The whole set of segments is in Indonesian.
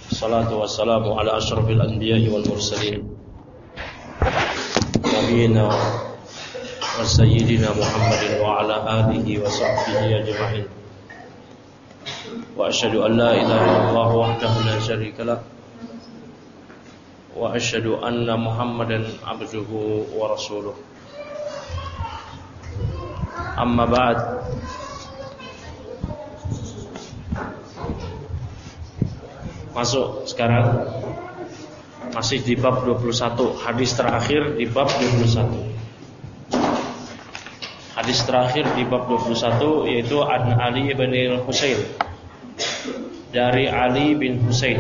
Salatu wassalamu ala asyrafil anbiya'i wal mursalin Nabiyina wa sayyidina Muhammadin wa ala alihi wa sahbihi ajma'in. Wa asyhadu an la ilaha illallah wahdahu la syarika lah wa asyhadu anna Muhammadan abduhu wa rasuluh. Amma ba'd. Masuk sekarang masih di bab 21, hadis terakhir di bab 21. Hadis terakhir di bab 21 yaitu an Ali bin Husain, dari Ali bin Husain.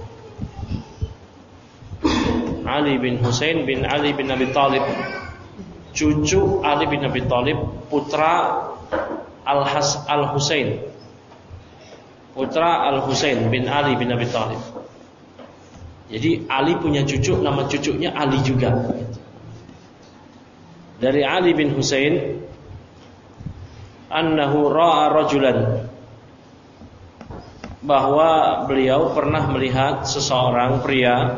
Ali bin Husain bin Ali bin Abi Thalib, cucu Ali bin Abi Thalib, putra Al-Husain, putra Al-Husain bin Ali bin Abi Thalib. Jadi Ali punya cucu, nama cucunya Ali juga. Dari Ali bin Husain, annahu ra'a rajulan, bahwa beliau pernah melihat seseorang pria,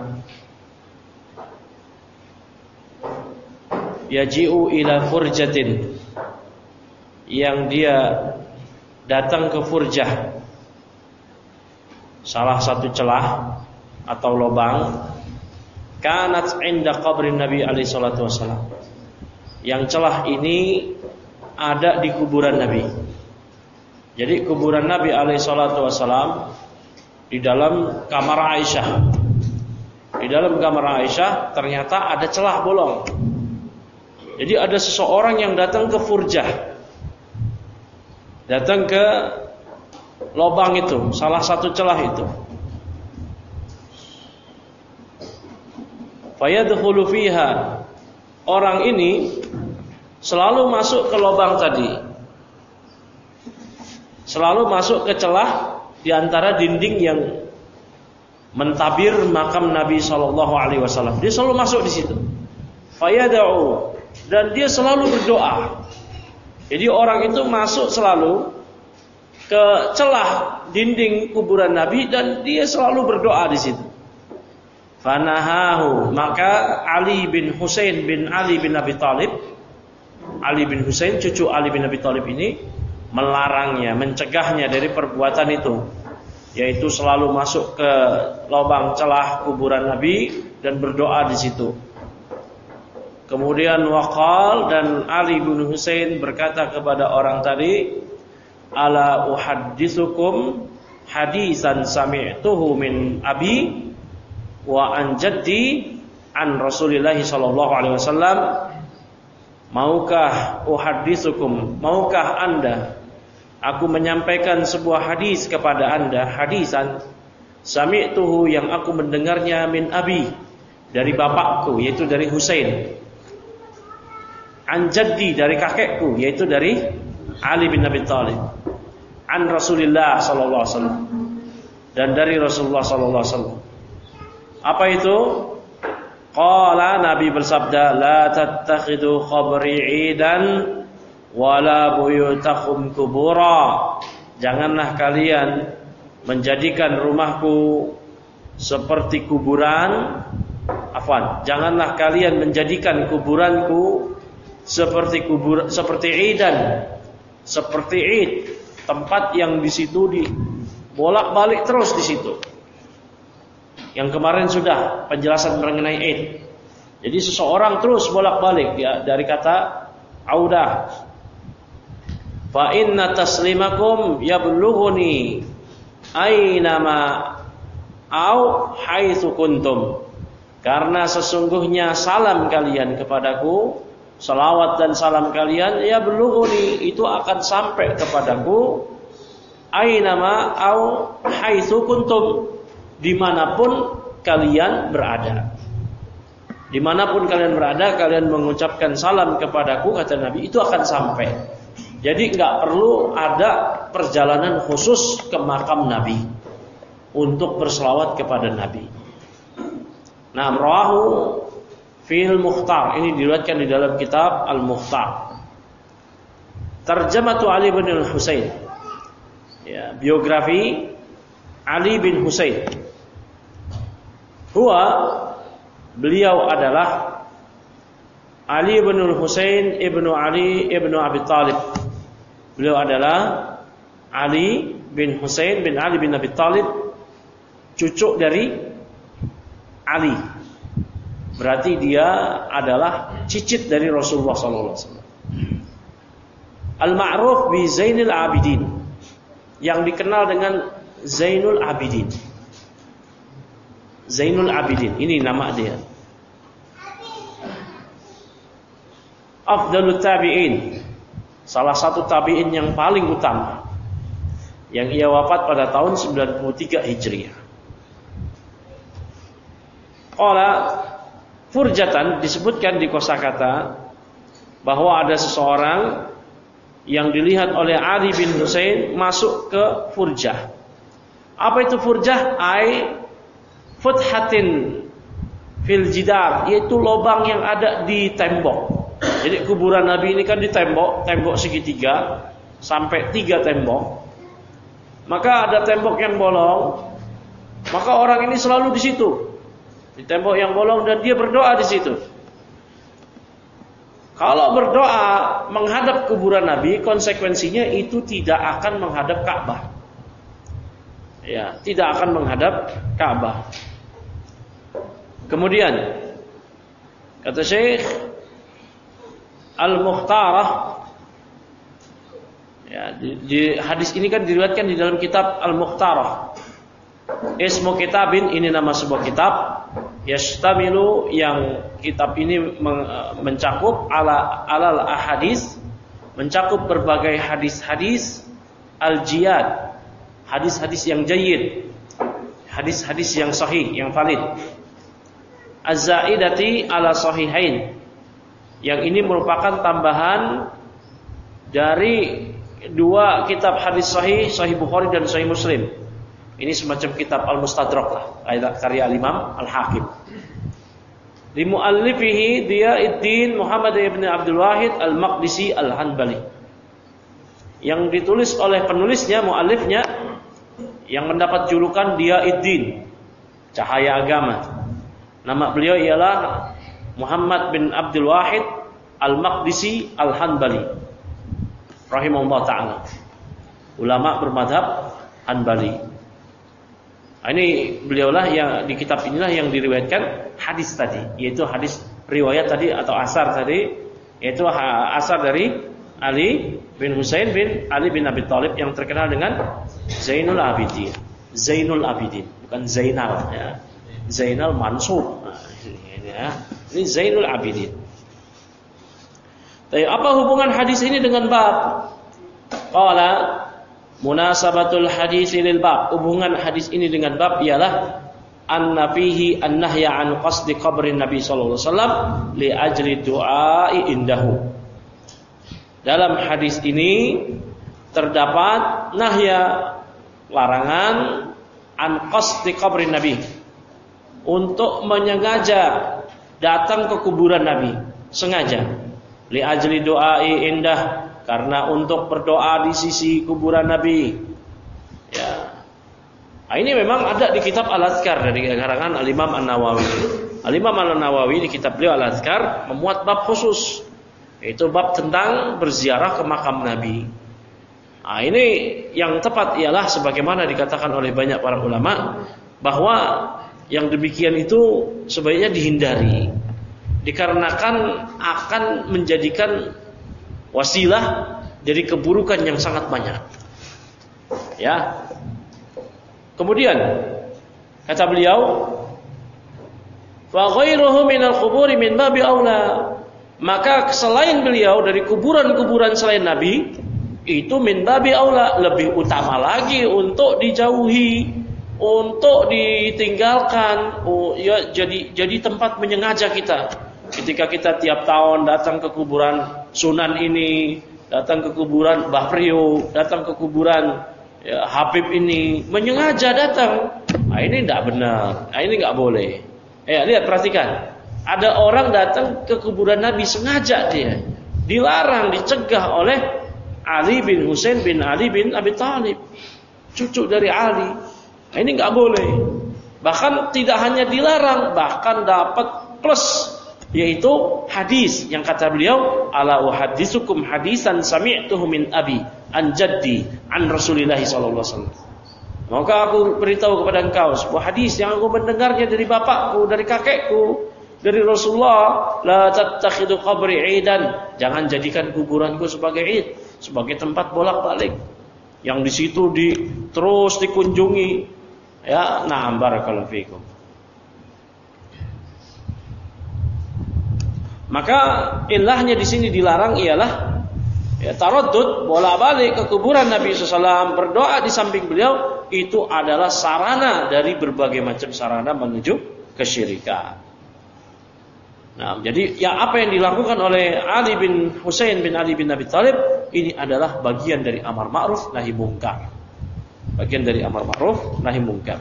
yaji'u ila furjatin, yang dia datang ke furjah, salah satu celah atau lubang, kanat inda qabrin Nabi alaihi salatu wasallam, yang celah ini ada di kuburan Nabi. Jadi kuburan Nabi alaihi salatu wasallam di dalam kamar Aisyah. Di dalam kamar Aisyah ternyata ada celah bolong. Jadi ada seseorang yang datang ke furjah, datang ke lubang itu, salah satu celah itu. Fayadkhulu fiha, orang ini selalu masuk ke lubang tadi, selalu masuk ke celah di antara dinding yang mentabir makam Nabi sallallahu alaihi wasallam. Dia selalu masuk di situ. Fayad'u, dan dia selalu berdoa. Jadi orang itu masuk selalu ke celah dinding kuburan Nabi dan dia selalu berdoa di situ. Fanahahu, maka Ali bin Husain bin Ali bin Abi Thalib, Ali bin Husain cucu Ali bin Abi Thalib ini melarangnya, mencegahnya dari perbuatan itu, yaitu selalu masuk ke lubang celah kuburan Nabi dan berdoa di situ. Kemudian waqal, dan Ali bin Husain berkata kepada orang tadi, ala uhadditsukum hadisan sami'tuhu min abi wa an jaddi an Rasulillah sallallahu alaihi wasallam. Maukah uhadditsukum, maukah Anda aku menyampaikan sebuah hadis kepada Anda, hadisan sami'tuhu, yang aku mendengarnya, min abi, dari bapakku yaitu dari Husain, an jaddi, dari kakekku yaitu dari Ali bin Abi Thalib, an Rasulillah sallallahu alaihi wasallam, dan dari Rasulullah sallallahu alaihi wasallam. Apa itu? Qala, Nabi bersabda, la tattakhidu qabri 'idan wala buyutakum kubura. Janganlah kalian menjadikan rumahku seperti kuburan. Janganlah kalian menjadikan kuburanku seperti idan, seperti id, tempat yang di situ bolak-balik terus di situ. Yang kemarin sudah penjelasan mengenai id. Jadi seseorang terus bolak-balik dari kata audah. Fa inna taslimakum yablughuni aynama au haitsu kuntum. Karena sesungguhnya salam kalian kepadaku, salawat dan salam kalian, yablughuni, itu akan sampai kepadaku, aynama au haitsu kuntum, dimanapun kalian berada. Dimanapun kalian berada, kalian mengucapkan salam kepadaku, kata Nabi, itu akan sampai. Jadi nggak perlu ada perjalanan khusus ke makam Nabi untuk berselawat kepada Nabi. Nah, rawahu fil Mukhtar, ini diriwayatkan di dalam kitab Al-Mukhtar. Tarjamatu Ali bin Husain. Ya, biografi Ali bin Husain. Beliau adalah Ali bin Husain ibnu Ali ibnu Abi Thalib. Beliau adalah Ali bin Husain bin Ali bin Abi Thalib, cucu dari Ali. Berarti dia adalah cicit dari Rasulullah SAW. Al-ma'ruf bi Zainul Abidin, yang dikenal dengan Zainul Abidin. Zainul Abidin, ini nama dia. Afdalut tabi'in, salah satu tabi'in yang paling utama, yang ia wafat pada tahun 93 Hijriah. Qala furjatan, disebutkan di kosakata bahwa ada seseorang yang dilihat oleh Ali bin Husain masuk ke furjah. Apa itu furjah? Futhatin fil jidar, yaitu lubang yang ada di tembok. Jadi kuburan Nabi ini kan di tembok segitiga sampai 3 tembok. Maka ada tembok yang bolong, maka orang ini selalu di situ, di tembok yang bolong, dan dia berdoa di situ. Kalau berdoa menghadap kuburan Nabi, konsekuensinya itu tidak akan menghadap Ka'bah. Ya, tidak akan menghadap Ka'bah. Kemudian kata Syekh Al-Mukhtarah, ya, di hadis ini kan diriwayatkan di dalam kitab Al-Mukhtarah. Ismu kitabin, ini nama sebuah kitab. Yastamilu, yang kitab ini mencakup alal ahadis, mencakup berbagai hadis-hadis al-jiyad, hadis-hadis yang jayyid, hadis-hadis yang sahih, yang valid. Az-zaidati ala sahihain, yang ini merupakan tambahan dari 2 kitab hadis sahih, Sahih Bukhari dan Sahih Muslim. Ini semacam kitab Al-Mustadrak lah, karya Imam Al-Hakim. Li muallifihi Diyauddin Muhammad ibn Abdul Wahid Al-Maqdisi Al-Hanbali, yang ditulis oleh penulisnya, muallifnya, yang mendapat julukan Diyauddin, cahaya agama. Nama beliau ialah Muhammad bin Abdul Wahid Al-Maqdisi Al-Hanbali rahimahullah ta'ala, ulama bermadhab Hanbali. Ini beliaulah yang di kitab inilah yang diriwayatkan hadis tadi, yaitu hadis riwayat tadi atau asar tadi, yaitu asar dari Ali bin Husain bin Ali bin Abi Thalib, yang terkenal dengan Zainul Abidin. Zainul Abidin, bukan Zainal, ya. Zainal mansub. Nah, ini, ya. Ini Zainul Abidin. Tapi apa hubungan hadis ini dengan bab? Qala munasabatul hadis lil bab. Hubungan hadis ini dengan bab ialah anna fihi an-nahya an qasdi qabrin Nabi sallallahu alaihi wasallam li ajli du'ai indahu. Dalam hadis ini terdapat nahya, larangan, an qasdi qabrin Nabi, untuk menyengaja datang ke kuburan Nabi, sengaja. Li ajli du'ai indah, karena untuk berdoa di sisi kuburan Nabi. Ya. Nah, ini memang ada di kitab Al-Adhkar dari karangan Al-Imam An-Nawawi. Al-Imam An-Nawawi di kitab beliau Al-Adhkar memuat bab khusus, yaitu bab tentang berziarah ke makam Nabi. Nah, ini yang tepat ialah sebagaimana dikatakan oleh banyak para ulama, bahwa yang demikian itu sebaiknya dihindari, dikarenakan akan menjadikan wasilah dari keburukan yang sangat banyak. Ya. Kemudian kata beliau, fa ghairuhu minal quburi min babi aula. Maka selain beliau dari kuburan-kuburan selain Nabi, itu min babi aula, lebih utama lagi untuk dijauhi, untuk ditinggalkan. Ya, jadi tempat menyengaja kita. Ketika kita tiap tahun datang ke kuburan Sunan ini, datang ke kuburan Mbah Priyo, datang ke kuburan Habib ini, menyengaja datang. Nah, ini tidak benar. Nah, ini nggak boleh. Lihat, perhatikan. Ada orang datang ke kuburan Nabi sengaja, dia dilarang, dicegah oleh Ali bin Husain bin Ali bin Abi Thalib, cucu dari Ali. Nah, ini nggak boleh. Bahkan tidak hanya dilarang, bahkan dapat plus, yaitu hadis yang kata beliau, ala uhadditsukum hadisan sami'tuhu min abi an jaddi an Rasulillah sallallahu alaihi wasallam. Maka aku beritahu kepada engkau sebuah hadis yang aku mendengarnya dari bapakku, dari kakekku, dari Rasulullah, la tattakhidu qabri 'idan, jangan jadikan kuburanku sebagai id, sebagai tempat bolak-balik yang di situ terus dikunjungi. Ya, na'am barakallahu fikum. Maka ilahnya di sini dilarang ialah taraddud, bolak-balik ke kuburan Nabi SAW, berdoa di samping beliau, itu adalah sarana dari berbagai macam sarana menuju kesyirikan. Nah, jadi apa yang dilakukan oleh Ali bin Husain bin Ali bin Abi Thalib ini adalah bagian dari amar ma'ruf nahi mungkar. Bagian dari amar ma'ruf nahi mungkar.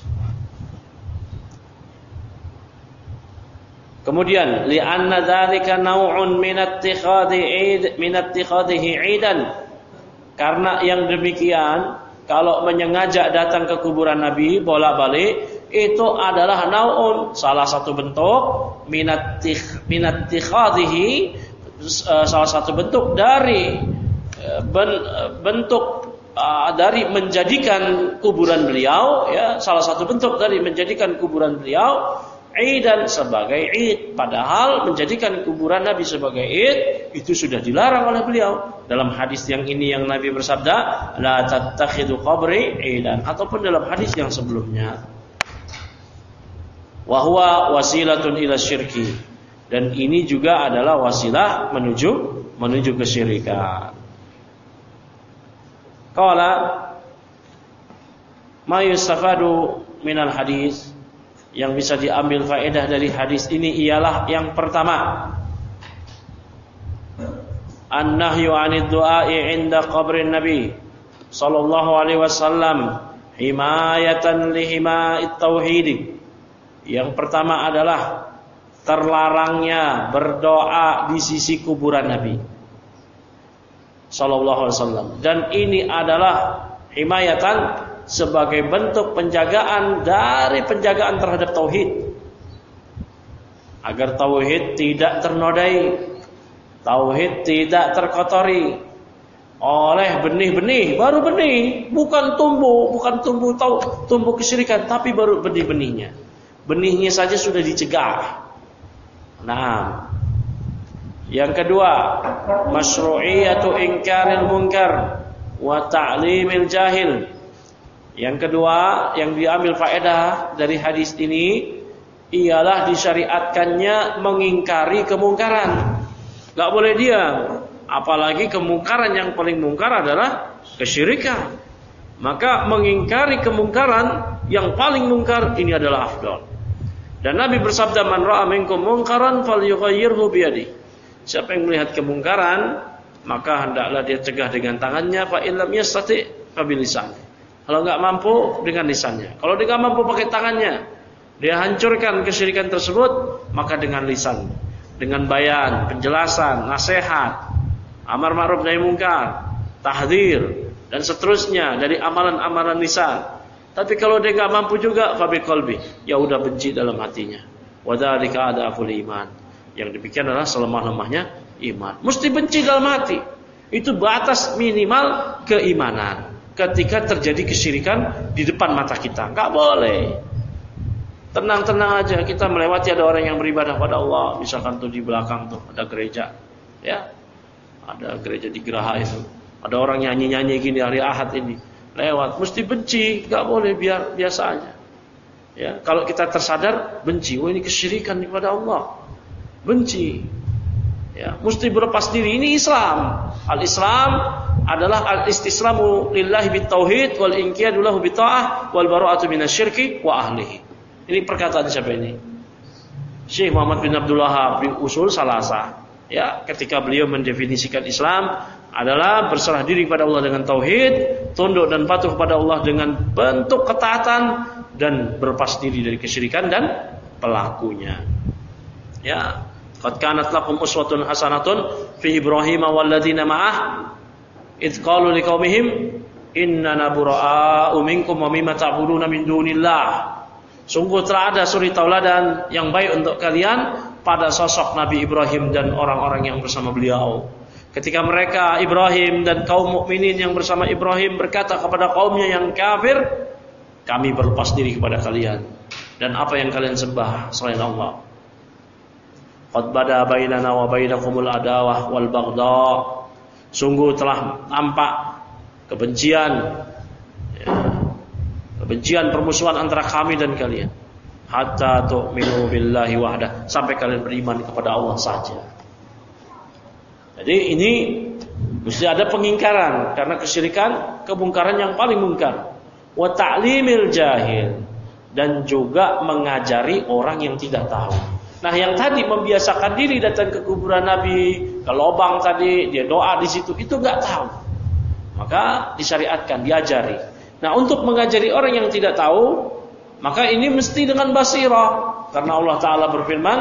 Kemudian li'anna dzalika naw'un min ittikhadhihi 'idan. Karena yang demikian, kalau menyengaja datang ke kuburan Nabi bolak-balik, itu adalah nau'un, salah satu bentuk min ittikhadhihi, salah satu bentuk dari dari menjadikan kuburan beliau, ya, salah satu bentuk dari menjadikan kuburan beliau Idan sebagai id. Padahal menjadikan kuburan Nabi sebagai id itu sudah dilarang oleh beliau. Dalam hadis yang ini yang Nabi bersabda, la tattakhidu qabri idan, ataupun dalam hadis yang sebelumnya, wa huwa wasilatun ila syirki, dan ini juga adalah wasilah menuju kesyirikan. Qala ma yustafadu minal hadis, yang bisa diambil faedah dari hadis ini ialah yang pertama, an-nahyu 'anid du'a'i 'inda qabrin nabi sallallahu alaihi wasallam himayatan li hima'it tauhid. Yang pertama adalah terlarangnya berdoa di sisi kuburan Nabi sallallahu alaihi wasallam, dan ini adalah himayatan sebagai bentuk penjagaan dari penjagaan terhadap tauhid, agar tauhid tidak ternodai, tauhid tidak terkotori oleh benih-benih, baru benih, bukan tumbuh kesyirikan, tapi baru benih-benihnya. Benihnya saja sudah dicegah. Nah, yang kedua, masyru'iyatu inkaril munkar wa ta'limil jahil. Yang kedua yang diambil faedah dari hadis ini ialah disyariatkannya mengingkari kemungkaran. Gak boleh diam. Apalagi kemungkaran yang paling mungkar adalah kesyirikan. Maka mengingkari kemungkaran yang paling mungkar ini adalah afdal. Dan Nabi bersabda, man ra'a minkum munkaran falyughayyirhu biyadihi. Siapa yang melihat kemungkaran, maka hendaklah dia cegah dengan tangannya, fa illam yastati' fa bilisanihi. Kalau enggak mampu dengan lisannya. Kalau dia enggak mampu pakai tangannya, dia hancurkan kesyirikan tersebut, maka dengan lisan, dengan bayan, penjelasan, nasihat, amar ma'ruf nahi munkar, tahdzir, dan seterusnya dari amalan-amalan lisan. Tapi kalau dia enggak mampu juga, fa biqalbi, ya udah benci dalam hatinya. Wa dzalika adaful iman. Yang demikian adalah selemah-lemahnya iman. Mesti benci dalam hati. Itu batas minimal keimanan. Ketika terjadi kesyirikan di depan mata kita, nggak boleh. Tenang-tenang aja kita melewati, ada orang yang beribadah pada Allah, misalkan tuh di belakang tuh ada gereja, ya, ada gereja di Geraha itu, ada orang nyanyi-nyanyi gini hari Ahad ini, lewat, mesti benci, nggak boleh, biar biasa aja. Ya, kalau kita tersadar benci, oh ini kesyirikan kepada Allah, benci. Ya, mesti berlepas diri. Ini Islam. Al-Islam adalah al-istislamu lillahi bitauhid wal inqiyadu lahu bitta'ah wal bara'atu minasyirki wa ahlihi. Ini perkataan siapa ini? Syekh Muhammad bin Abdul Wahhab di Usul Salasah. Ya, ketika beliau mendefinisikan Islam adalah berserah diri kepada Allah dengan tauhid, tunduk dan patuh kepada Allah dengan bentuk ketaatan, dan berlepas diri dari kesyirikan dan pelakunya. Ya, qad kanat lakum uswatun hasanatun fi Ibrahim wal ladzina ma'ah idz qalu liqaumihim innana buraa'u minkum wa mimma ta'buduna min dunillah Sungguh telah ada suri tauladan yang baik untuk kalian pada sosok Nabi Ibrahim dan orang-orang yang bersama beliau. Ketika mereka Ibrahim dan kaum mukminin yang bersama Ibrahim berkata kepada kaumnya yang kafir, kami berlepas diri kepada kalian dan apa yang kalian sembah selain Allah. Qad bada bainana wa bainakumul adawah wal baghdha. Sungguh telah nampak kebencian permusuhan antara kami dan kalian. Hatta tu'minu billahi wahdah, sampai kalian beriman kepada Allah saja. Jadi ini mesti ada pengingkaran, karena kesyirikan kemungkaran yang paling mungkar. Wa ta'limil jahil, dan juga mengajari orang yang tidak tahu. Nah, yang tadi membiasakan diri datang ke kuburan Nabi, ke lubang tadi, dia doa di situ, itu enggak tahu. Maka disyariatkan, diajari. Nah, untuk mengajari orang yang tidak tahu, maka ini mesti dengan basirah, karena Allah Ta'ala berfirman,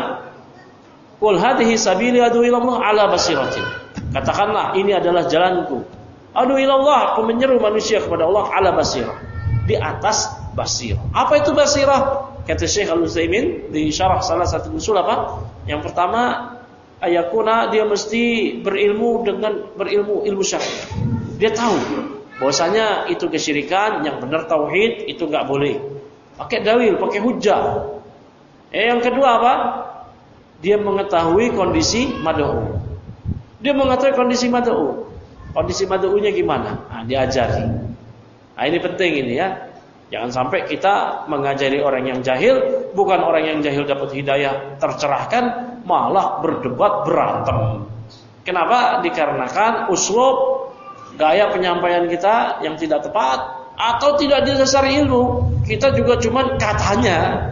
qul hadhihi sabili adu ilallah ala basiratin. Katakanlah, ini adalah jalanku, adu ilallah, aku menyeru manusia kepada Allah ala basirah, di atas basirah. Apa itu basirah? Kata Syekh Al-Utsaimin di syarah salah satu usul apa? Yang pertama, ayakuna, dia mesti berilmu dengan ilmu syar'i. Dia tahu bahwasanya itu kesyirikan, yang benar tauhid, itu enggak boleh. Pakai dalil, pakai hujjah. Yang kedua apa? Dia mengetahui kondisi mad'u. Dia mengetahui kondisi mad'u. Kondisi mad'unya gimana? Nah, diajari. Nah, ini penting ini ya. Jangan sampai kita mengajari orang yang jahil, bukan orang yang jahil dapat hidayah tercerahkan, malah berdebat berantem. Kenapa? Dikarenakan uslub, gaya penyampaian kita yang tidak tepat atau tidak didasari ilmu. Kita juga cuman katanya.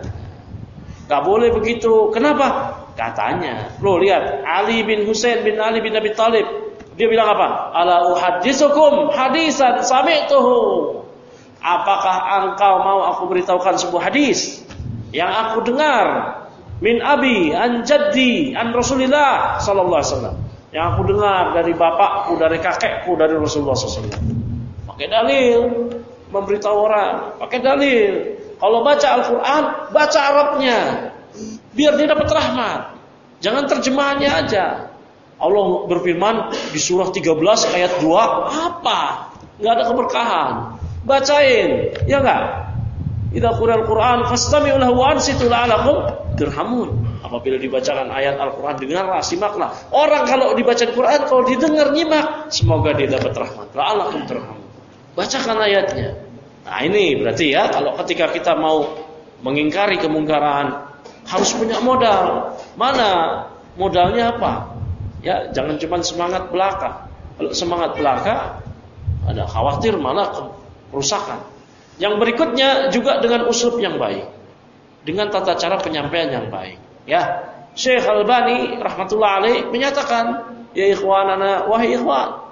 Gak boleh begitu. Kenapa? Katanya. Loh, lihat Ali bin Husain bin Ali bin Abi Thalib. Dia bilang apa? Ala uhadditsukum hadisan sami'tuhu. Apakah engkau mau aku beritahukan sebuah hadis yang aku dengar min abi an jaddi an Rasulillah sallallahu alaihi wasallam, yang aku dengar dari bapakku, dari kakekku, dari Rasulullah sallallahu alaihi wasallam. Pakai dalil, memberitahu orang, pakai dalil. Kalau baca Al-Qur'an, baca Arabnya, biar dia dapat rahmat. Jangan terjemahannya aja. Allah berfirman di surah 13 ayat 2, apa? Enggak ada keberkahan. Bacain, ya enggak? Idza qura'al Qur'an fastami'u lahu wa ansitu la'alakum turhamun. Apabila dibacakan ayat Al-Qur'an, dengarlah, simaklah. Orang kalau dibaca Al-Qur'an, kalau didengar, nyimak, semoga dia dapat rahmat. La'alakum turhamun. Bacakan ayatnya. Nah, ini berarti ya, kalau ketika kita mau mengingkari kemungkaran, harus punya modal. Mana modalnya apa? Ya, jangan cuma semangat belaka. Kalau semangat belaka, ada khawatir malah kerusakan. Yang berikutnya juga dengan uslub yang baik, dengan tata cara penyampaian yang baik. Ya, Syekh Al-Albani rahmatullah alaih menyatakan, ya ikhwanana, wahai ikhwan,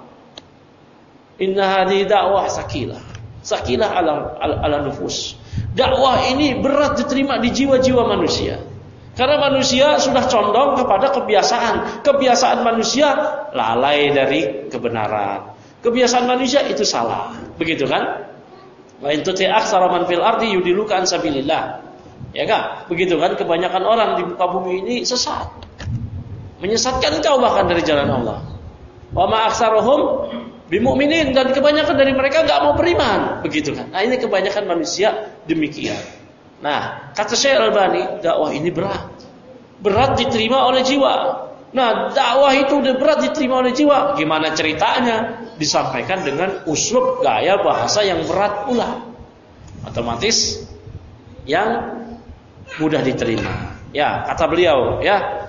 inna hadhihi da'wah sakilah ala nufus. Dakwah ini berat diterima di jiwa-jiwa manusia. Karena manusia sudah condong kepada kebiasaan. Kebiasaan manusia lalai dari kebenaran. Kebiasaan manusia itu salah. Begitu kan? Wa in tuti aktsara man fil ardi yudiluka an sabilillah. Ya kan? Begitu kan? Kebanyakan orang di muka bumi ini sesat. Menyesatkan kau bahkan dari jalan Allah. Wa ma aktsaruhum bimu'minin, dan kebanyakan dari mereka enggak mau beriman. Begitu kan? Nah, ini kebanyakan manusia demikian. Nah, kata Syekh Al-Albani, dakwah ini berat. Berat diterima oleh jiwa. Nah, dakwah itu udah berat diterima oleh jiwa. Gimana ceritanya? Disampaikan dengan uslub gaya bahasa yang berat pula. Otomatis yang mudah diterima. Ya, kata beliau, ya.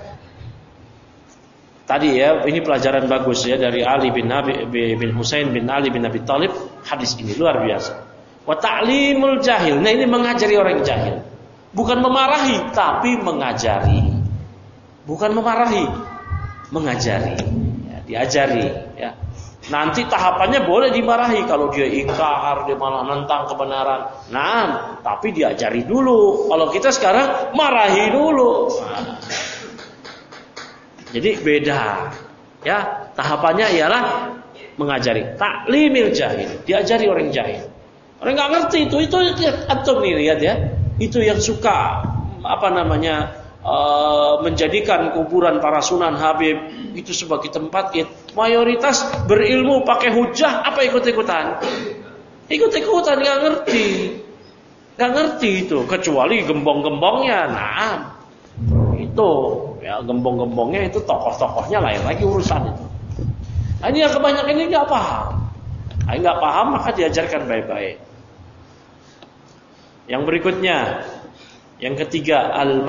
Tadi ya, ini pelajaran bagus ya dari Ali bin Husain bin Ali bin Abi Thalib. Hadis ini luar biasa. Wa ta'limul jahil. Nah, ini mengajari orang jahil. Bukan memarahi, tapi mengajari. Bukan memarahi, mengajari, ya, diajari. Ya. Nanti tahapannya boleh dimarahi kalau dia ingkar, dia malah nentang kebenaran. Nah, tapi diajari dulu. Kalau kita sekarang marahi dulu. Nah. Jadi beda. Ya, tahapannya ialah mengajari. Taklimil jahil, diajari orang jahil. Orang nggak ngerti itu antum nih lihat ya. itu yang suka menjadikan kuburan para Sunan Habib itu sebagai tempat id. Mayoritas berilmu pakai hujah, apa ikut-ikutan? Ikut-ikutan, nggak ngerti itu, kecuali gembong-gembongnya. Nah, itu ya gembong-gembongnya itu tokoh-tokohnya lain lagi urusan itu. Nah, ini yang kebanyakan ini nggak paham. Nggak paham maka diajarkan baik-baik. Yang berikutnya, yang ketiga,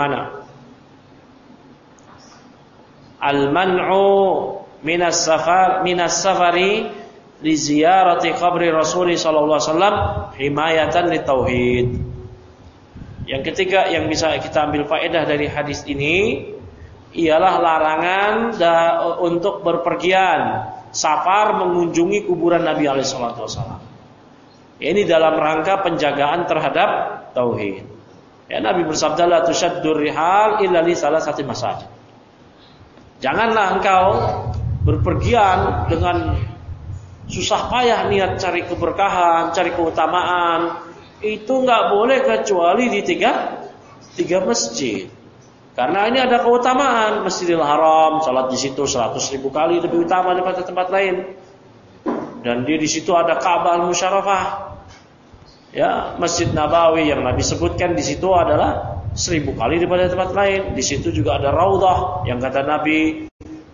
al-man'u minas safari li ziyarati qabri Rasul sallallahu alaihi wasallam himayatan li tauhid. Yang ketiga yang bisa kita ambil faedah dari hadis ini ialah larangan untuk berpergian safar mengunjungi kuburan Nabi alaihi salatu wasallam. Ini dalam rangka penjagaan terhadap tauhid. Ya, Nabi bersabda la tushaddur rihal illa li salasati masajid. Janganlah engkau berpergian dengan susah payah niat cari keberkahan, cari keutamaan. Itu nggak boleh kecuali di tiga masjid. Karena ini ada keutamaan. Masjidil Haram, salat di situ 100.000 kali lebih utama daripada tempat lain. Dan di situ ada Ka'bah al-Musyarrafah. Ya, Masjid Nabawi yang Nabi sebutkan di situ adalah 1000 kali daripada tempat lain. Di situ juga ada Raudhah yang kata Nabi,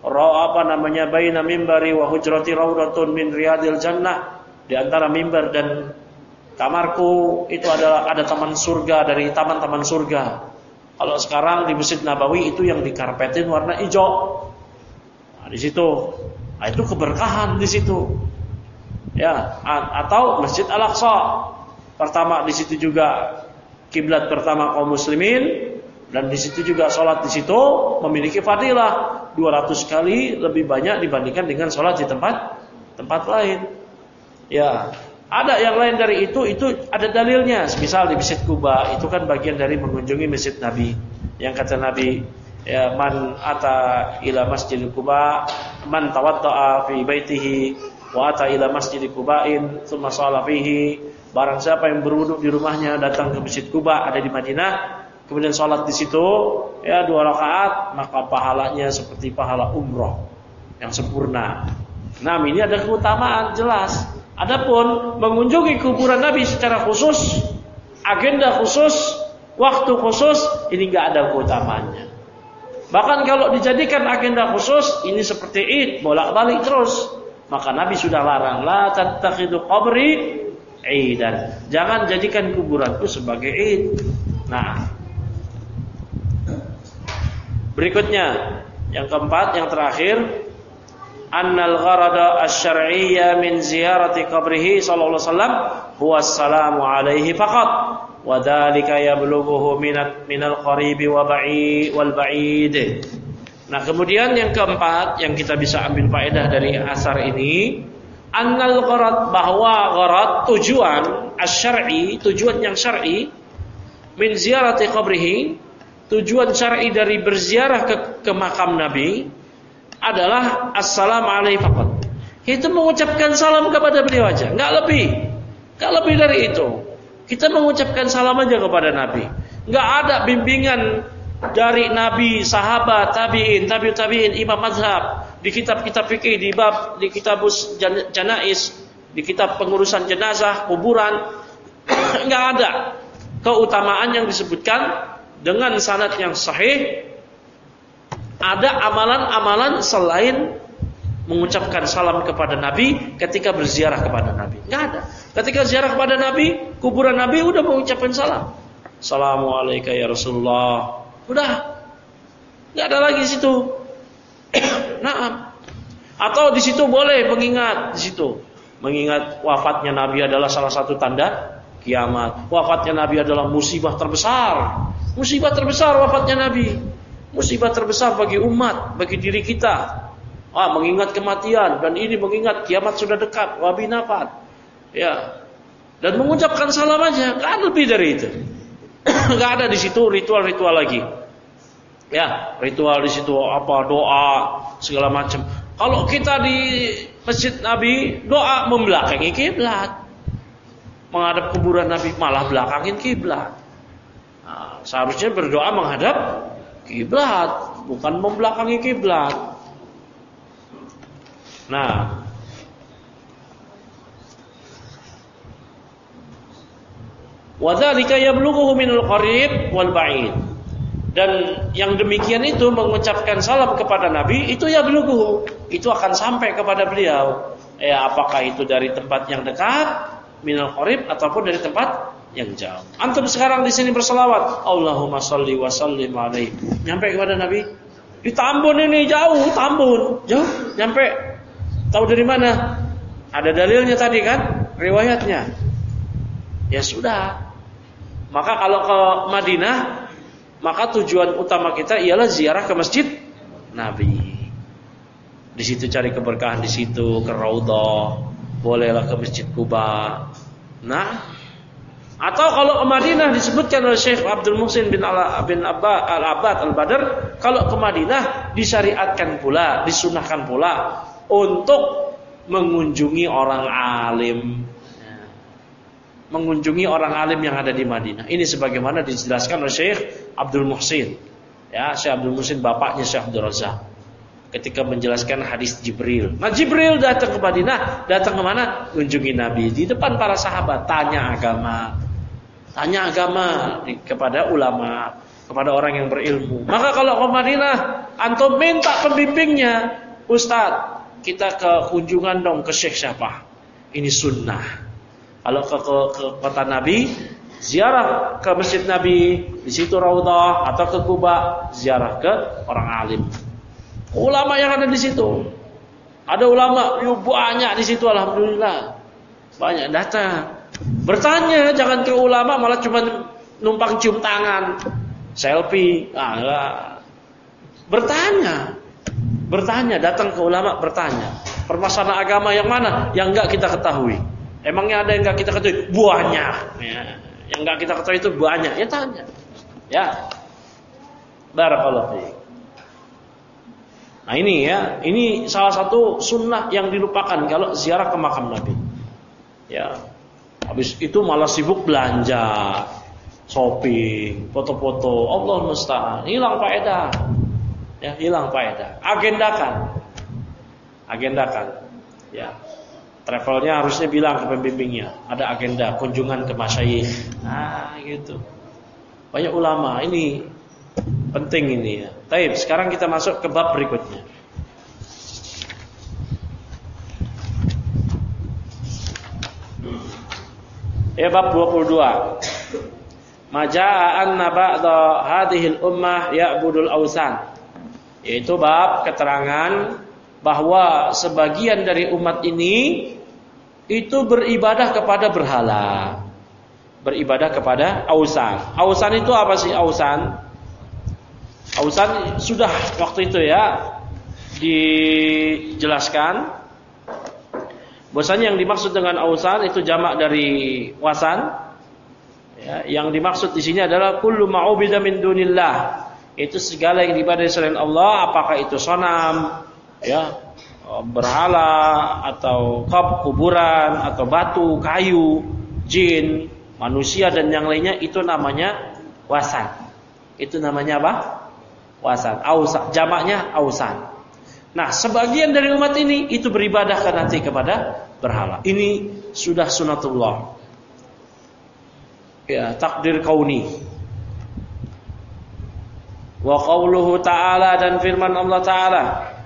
baina mimbari wa hujrati raudatun min riyadil jannah. Di antara mimbar dan kamarku itu ada taman surga dari taman-taman surga. Kalau sekarang di Masjid Nabawi itu yang dikarpetin warna hijau. Nah, di situ, itu keberkahan di situ. Ya, atau Masjid Al-Aqsa. Pertama di situ juga kiblat pertama kaum muslimin, dan di situ juga sholat di situ memiliki fadilah 200 kali lebih banyak dibandingkan dengan sholat di tempat lain. Ya, ada yang lain dari itu ada dalilnya. Misal di Masjid Quba itu kan bagian dari mengunjungi masjid Nabi. Yang kata Nabi, ya, man ata ila Masjidil Quba, man tawaddaa fi baitihi wa ata ila Masjidil Quba'in tsumma shalla fihi. Barang siapa yang berwudu di rumahnya datang ke Masjid Quba ada di Madinah, kemudian sholat di situ ya 2 rakaat, maka pahalanya seperti pahala umroh yang sempurna. Nah, ini ada keutamaan jelas. Adapun mengunjungi kuburan Nabi secara khusus, agenda khusus, waktu khusus, ini enggak ada keutamaannya. Bahkan kalau dijadikan agenda khusus, ini seperti Id, bolak-balik terus. Maka Nabi sudah larang, la tattakhidu qabri Idan. Jangan jadikan kuburanku sebagai Id. Nah, berikutnya yang keempat, yang terakhir, annal gharada asy-syar'iyya min ziyarati qabrihi sallallahu alaihi wasallam huwa assalamu alaihi faqat wa dzalika yablughuhu minal qaribi wal ba'id. Nah, kemudian yang keempat yang kita bisa ambil faedah dari asar ini, annal gharad, bahwa gharad tujuan asy-syar'i, tujuan yang syar'i, min ziyarati qabrihi, tujuan syar'i dari berziarah ke makam Nabi adalah assalamu alaihi faqat. Itu mengucapkan salam kepada beliau aja, enggak lebih dari itu. Kita mengucapkan salam aja kepada Nabi. Enggak ada bimbingan dari Nabi, sahabat, tabi'in, tabi'ut tabi'in, imam mazhab, di kitab-kitab fikih, di kitabus janais, di kitab pengurusan jenazah, kuburan. Enggak ada keutamaan yang disebutkan dengan sanad yang sahih. Ada amalan-amalan selain mengucapkan salam kepada Nabi ketika berziarah kepada Nabi. Enggak ada. Ketika ziarah kepada Nabi, kuburan Nabi udah mengucapkan salam. Assalamualaikum ya Rasulullah. Udah, nggak ada lagi di situ. Nah, atau di situ boleh mengingat di situ, mengingat wafatnya Nabi adalah salah satu tanda kiamat. Wafatnya Nabi adalah musibah terbesar wafatnya Nabi, musibah terbesar bagi umat, bagi diri kita. Mengingat kematian dan ini mengingat kiamat sudah dekat, wabinafat. Ya, dan mengucapkan salam aja, kan lebih dari itu. Nggak ada di situ ritual-ritual lagi. Ya, ritual di situ apa, doa segala macam. Kalau kita di Masjid Nabi doa membelakangi kiblat, menghadap kuburan Nabi malah belakangin kiblat. Nah, seharusnya berdoa menghadap kiblat, bukan membelakangi kiblat. Nah, wa dzalika yablughuhu minal qarib wal ba'id. Dan yang demikian itu mengucapkan salam kepada Nabi itu yablughuhu, itu akan sampai kepada beliau. Apakah itu dari tempat yang dekat minal qarib ataupun dari tempat yang jauh. Antum sekarang di sini berselawat, Allahumma shalli wa sallim alaihi. Nyampe kepada Nabi. Di Tambun ini jauh, Tambun. Jauh, nyampe. Tahu dari mana? Ada dalilnya tadi kan? Riwayatnya. Ya sudah. Maka kalau ke Madinah, maka tujuan utama kita ialah ziarah ke Masjid Nabi. Di situ cari keberkahan, di situ ke Raudhah, bolehlah ke Masjid Quba. Nah, atau kalau ke Madinah disebutkan oleh Syekh Abdul Muhsin bin Al-Abbad Al-Badr, kalau ke Madinah disyariatkan pula, disunahkan pula untuk mengunjungi orang alim. Mengunjungi orang alim yang ada di Madinah. Ini sebagaimana dijelaskan oleh Syekh Abdul Muhsin. Ya, Syekh Abdul Muhsin bapaknya Syekh Abdul Razak. Ketika menjelaskan hadis Jibril. Nah, Jibril datang ke Madinah, datang ke mana? Kunjungi Nabi di depan para sahabat, tanya agama kepada ulama, kepada orang yang berilmu. Maka kalau ke Madinah, antum minta pembimbingnya, Ustaz, kita ke kunjungan dong ke Syekh siapa? Ini sunnah. Kalau ke kota Nabi, ziarah ke Masjid Nabi, di situ Raudhah, atau ke Quba, ziarah ke orang alim. Ulama yang ada di situ. Ada ulama banyak di situ, alhamdulillah. Banyak datang. Bertanya, jangan ke ulama malah cuma numpang cium tangan, selfie. Bertanya, datang ke ulama bertanya. Permasalahan agama yang mana yang enggak kita ketahui? Emangnya ada yang enggak kita ketahui? Banyak. Ya. Yang enggak kita ketahui itu banyak. Ya tanya. Ya. Barakallahu fiik. Nah ini salah satu sunnah yang dilupakan kalau ziarah ke makam Nabi. Ya. Habis itu malah sibuk belanja, shopping, foto-foto. Allah musta'an. Hilang faedah. Ya, hilang faedah. Agendakan. Ya. Travelnya harusnya bilang ke pembimbingnya, ada agenda kunjungan ke masyayikh. Nah, gitu. Banyak ulama ini penting ini ya. Baik, sekarang kita masuk ke bab berikutnya. Ya, bab 22. Maja'a anna ba'da hadhil ummah ya'budul awsan. Yaitu bab keterangan bahwa sebagian dari umat ini itu beribadah kepada berhala. Beribadah kepada awsan. Awsan itu apa sih awsan? Awsan sudah waktu itu ya dijelaskan bahwasanya yang dimaksud dengan awsan itu jamak dari wasan. Ya, yang dimaksud di sini adalah kullu ma'ubida min dunillah. Itu segala yang diibadahi selain Allah, apakah itu sonam, ya, berhala atau kuburan atau batu, kayu, jin, manusia dan yang lainnya, itu namanya wasan. Itu namanya apa? Wasan. Awsan, jamaknya awsan. Nah, sebagian dari umat ini itu beribadah nanti kepada berhala. Ini sudah sunatullah. Ya, takdir kauni. Wa qauluhu ta'ala, dan firman Allah Ta'ala,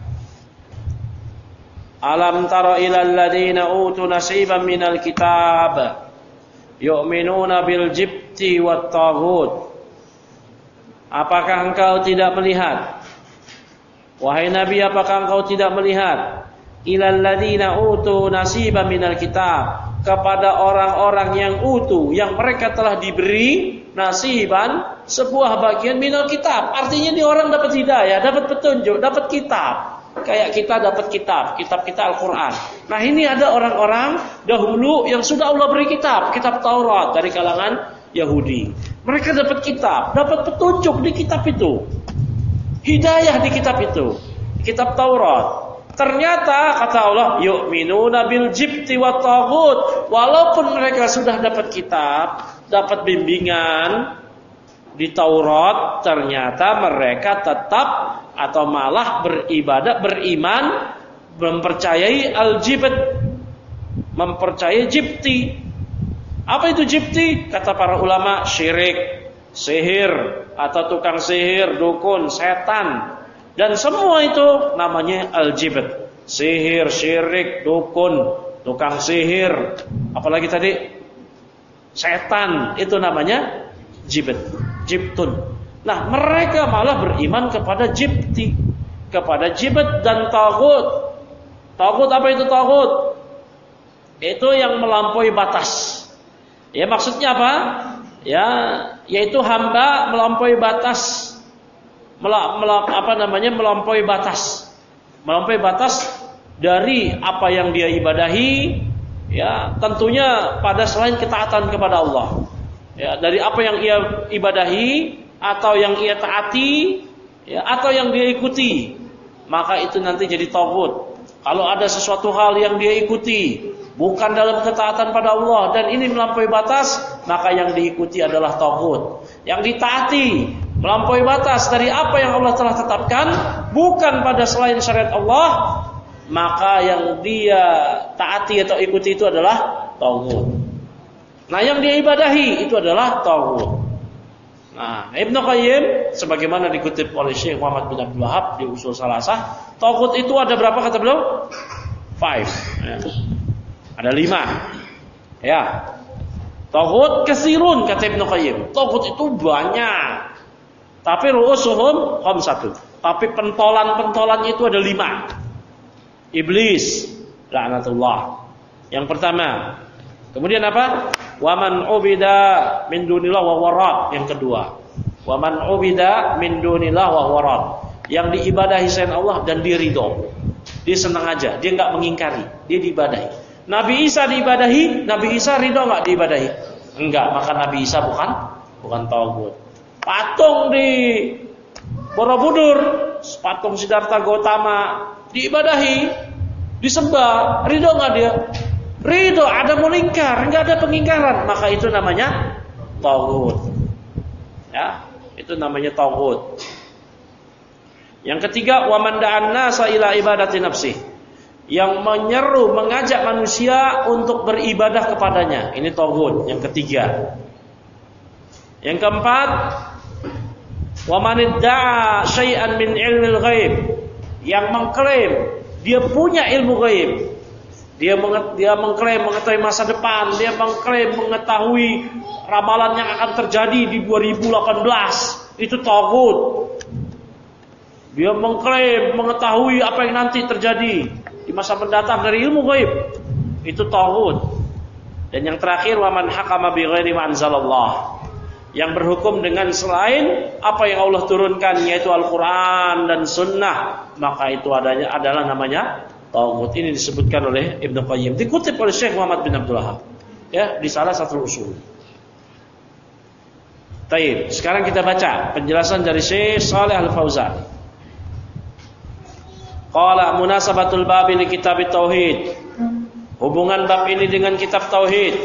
alam tara ilal ladina utu nasiban minal kitab yu'minuna bil jibti wat taghut. Apakah engkau tidak melihat, wahai Nabi, apakah engkau tidak melihat ilal ladina utu nasiban minal kitab, kepada orang-orang yang utu, yang mereka telah diberi nasiban, sebuah bagian minal kitab. Artinya ini orang dapat hidayah, dapat petunjuk, dapat kitab. Kayak kita dapat kitab kita Al-Quran. Nah, ini ada orang-orang dahulu yang sudah Allah beri kitab Taurat dari kalangan Yahudi. Mereka dapat kitab, dapat petunjuk di kitab itu, hidayah di kitab itu, kitab Taurat. Ternyata kata Allah, yu'minuna bil jibti wat taghut. Walaupun mereka sudah dapat kitab, dapat bimbingan, di Taurat ternyata mereka tetap atau malah beriman mempercayai al-jibt, mempercayai jibti. Apa itu jibti? Kata para ulama, syirik, sihir atau tukang sihir, dukun, setan, dan semua itu namanya al-jibt. Sihir, syirik, dukun, tukang sihir, apalagi tadi setan, itu namanya jibt, jibtun. Nah, mereka malah beriman kepada jibti, kepada jibt dan taghut. Taghut apa itu taghut? Itu yang melampaui batas. Ya, maksudnya apa? Ya, yaitu hamba melampaui batas, melampaui batas. Melampaui batas dari apa yang dia ibadahi, ya, tentunya pada selain ketaatan kepada Allah. Ya, dari apa yang ia ibadahi atau yang ia taati, ya, atau yang dia ikuti, maka itu nanti jadi taghut. Kalau ada sesuatu hal yang dia ikuti bukan dalam ketaatan pada Allah dan ini melampaui batas, maka yang diikuti adalah taghut. Yang ditaati melampaui batas dari apa yang Allah telah tetapkan, bukan pada selain syariat Allah, maka yang dia taati atau ikuti itu adalah taghut. Nah, yang dia ibadahi itu adalah taghut. Nah, Ibnu Qayyim sebagaimana dikutip oleh Syekh Muhammad bin Abdul Wahab di Ushul Salasah, taghut itu ada berapa kata beliau? 5. Ya. Ada 5. Ya. Taghut katsirun kata Ibnu Qayyim. Taghut itu banyak. Tapi ru'usuhum khamsatun. Tapi pentolan-pentolannya itu ada 5. Iblis, laknatullah. Yang pertama. Kemudian apa? Waman ubida min dunillah wa warad. Yang kedua. Waman ubida min dunillah wa warad. Yang diibadahi selain Allah dan dia ridho. Dia senang aja, dia enggak mengingkari, dia diibadahi. Nabi Isa diibadahi, Nabi Isa ridho enggak diibadahi? Enggak, maka Nabi Isa bukan taghut. Patung di Borobudur, patung Siddhartha Gautama diibadahi, disembah, ridho enggak dia? Ridho, ada melingkar, enggak ada pengingkaran, maka itu namanya taghut. Ya, itu namanya taghut. Yang ketiga, wa man da'an nasa ila ibadati nafsi. Yang menyeru, mengajak manusia untuk beribadah kepadanya. Ini taghut, yang ketiga. Yang keempat, wa man idda'a syai'an min ilmil ghaib. Yang mengklaim dia punya ilmu ghaib. Dia mengklaim mengetahui masa depan, dia mengklaim mengetahui ramalan yang akan terjadi di 2018. Itu taghut. Dia mengklaim mengetahui apa yang nanti terjadi di masa mendatang dari ilmu gaib. Itu taghut. Dan yang terakhir, wa man hakama bi ghairi ma anzalallah. Yang berhukum dengan selain apa yang Allah turunkan, yaitu Al-Qur'an dan Sunnah, maka itu adalah namanya taghut. Ini disebutkan oleh Ibnu Qayyim, dikutip oleh Syekh Muhammad bin Abdul Wahab, ya, di salah satu usul. Baik, sekarang kita baca penjelasan dari Syekh Shalih Al-Fauzan. Qala munasabatul bab li kitab tauhid. Hubungan bab ini dengan kitab tauhid.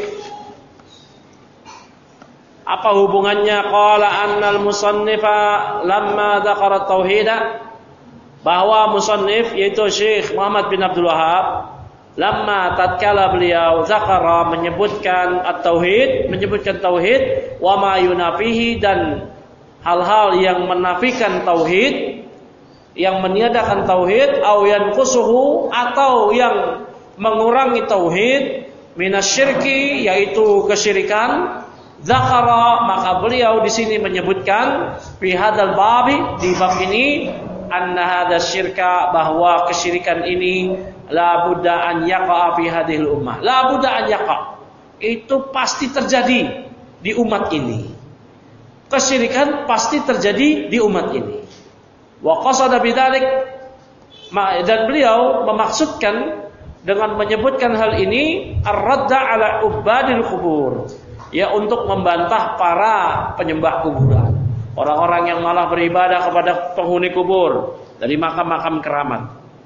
Apa hubungannya? Qala annal musannifa lamma dzakara tauhida, bahwa musannif yaitu Syekh Muhammad bin Abdul Wahab, lamma tatkala beliau zakara menyebutkan at-tauhid, menyebutkan tauhid, wa ma yunafihi, dan hal-hal yang menafikan tauhid, yang meniadakan tauhid, au yanqusuhu, atau yang mengurangi tauhid, minasyirki, yaitu kesyirikan, zakara, maka beliau di sini menyebutkan fi hadzal babi, di bab ini, anna hadzal syirka, bahwa kesyirikan ini la budda an yaqa fi hadhil ummah. La budda an yaqa, itu pasti terjadi di umat ini. Kesyirikan pasti terjadi di umat ini. Wa qasada bidzalik, dan beliau memaksudkan dengan menyebutkan hal ini ar-radda ala ubadil kubur, ya, untuk membantah para penyembah kuburan, orang-orang yang malah beribadah kepada penghuni kubur dari makam-makam keramat.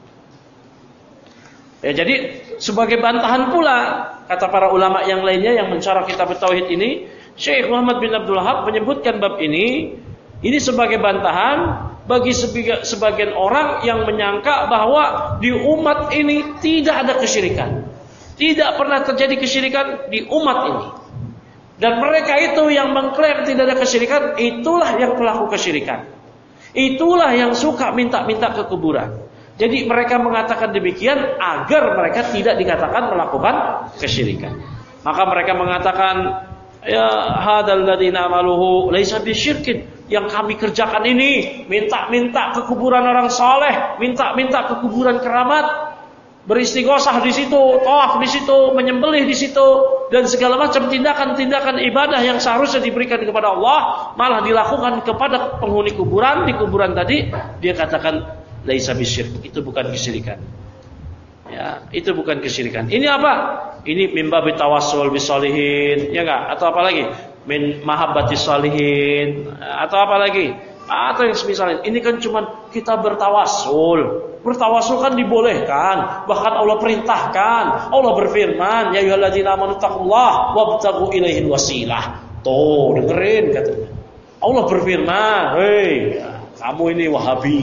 Ya, jadi sebagai bantahan pula, kata para ulama yang lainnya yang mensyarah kitab tauhid ini, Syekh Muhammad bin Abdul Wahab menyebutkan bab ini sebagai bantahan bagi sebagian orang yang menyangka bahwa di umat ini tidak ada kesyirikan. Tidak pernah terjadi kesyirikan di umat ini. Dan mereka itu yang mengklaim tidak ada kesyirikan, itulah yang pelaku kesyirikan. Itulah yang suka minta-minta ke kuburan. Jadi mereka mengatakan demikian agar mereka tidak dikatakan melakukan kesyirikan. Maka mereka mengatakan, ya hadzal ladzina amaluhu laisa bisyirkin. Yang kami kerjakan ini minta-minta ke kuburan orang saleh, minta-minta ke kuburan keramat, beristighosah di situ, tawaf di situ, menyembelih di situ, dan segala macam tindakan-tindakan ibadah yang seharusnya diberikan kepada Allah malah dilakukan kepada penghuni kuburan. Di kuburan tadi dia katakan laisa bisyirk, itu bukan kesyirikan. Ya, itu bukan kesyirikan. Ini apa? Ini mimba bitawassul bisolihin, ya enggak? Atau apa lagi? Min mahabbati solihin, atau apa lagi? Atau yang semisalnya. Ini kan cuma kita bertawasul. Bertawasul kan dibolehkan, bahkan Allah perintahkan. Allah berfirman, ya ayyuhalladzina amanu taqullaha wabtaghu ilaihil wasilah. Tuh, dengerin katanya. Allah berfirman, hei, kamu ini Wahabi.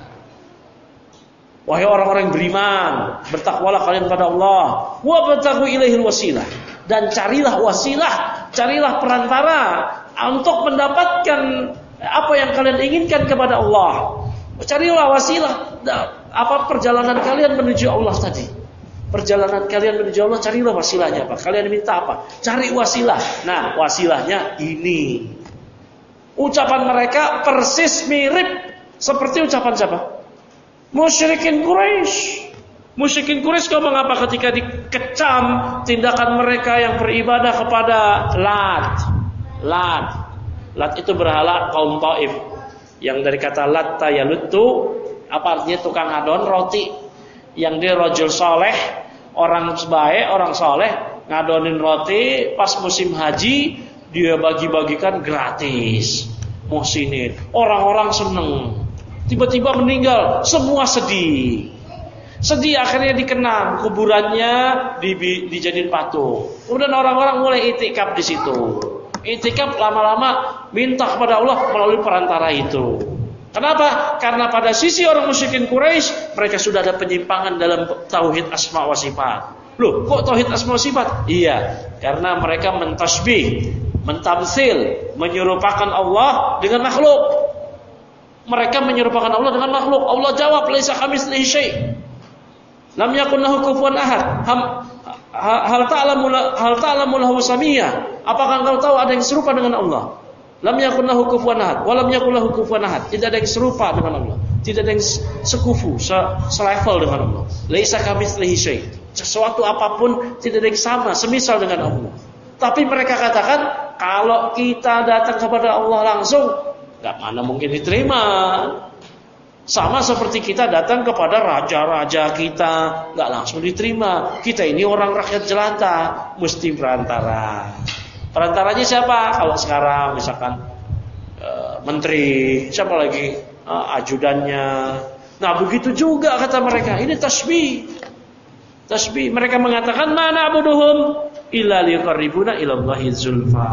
Wahai orang-orang yang beriman, bertakwalah kalian kepada Allah. Wabtaghu ilaihil wasilah. Dan carilah wasilah, carilah perantara untuk mendapatkan apa yang kalian inginkan kepada Allah. Carilah wasilah. Apa perjalanan kalian menuju Allah tadi? Perjalanan kalian menuju Allah, carilah wasilahnya apa? Kalian minta apa? Cari wasilah. Nah, wasilahnya ini. Ucapan mereka persis mirip seperti ucapan siapa? Musyrikin Quraisy. Musyrikin Quraisy ngomong apa ketika dikecam tindakan mereka yang beribadah kepada Lat. Lat itu berhala kaum Taif. Yang dari kata latta yalutu, apa artinya tukang adon roti. Yang dia rajul soleh, orang baik, orang soleh, ngadonin roti. Pas musim haji dia bagi-bagikan gratis. Muhsinin, orang-orang seneng. Tiba-tiba meninggal, semua sedih. Sedih, akhirnya dikenang kuburannya, dijadiin patung. Kemudian orang-orang mulai itikaf di situ. Itikaf lama-lama minta kepada Allah melalui perantara itu. Kenapa? Karena pada sisi orang musyrikin Quraisy mereka sudah ada penyimpangan dalam tauhid asma wa sifat. Loh, kok tauhid asma wa sifat? Iya, karena mereka mentasbih, mentamsil, menyerupakan Allah dengan makhluk. Mereka menyerupakan Allah dengan makhluk. Allah jawab, laisa kamitslihi syai'. Lam yakun lahu kufuwan ahad. Hal ta'lamu lahu samiyya. Apakah engkau tahu ada yang serupa dengan Allah? Lam yakun lahu kufuwan ahad. Wa lam yakun lahu kufuwan ahad. Tidak ada yang serupa dengan Allah. Tidak ada yang sekufu, selevel dengan Allah. Laisa kamitslihi syai'. Sesuatu apapun tidak ada yang sama, semisal dengan Allah. Tapi mereka katakan, kalau kita datang kepada Allah langsung, enggak mana mungkin diterima. Sama seperti kita datang kepada raja-raja kita, nggak langsung diterima. Kita ini orang rakyat jelata, mesti perantara. Perantaranya siapa? Kalau sekarang misalkan menteri, siapa lagi? Ajudannya. Nah begitu juga kata mereka. Ini tasbih. Tasbih. Mereka mengatakan mana abuduhum illa liqarribuna ilallahi zulfa.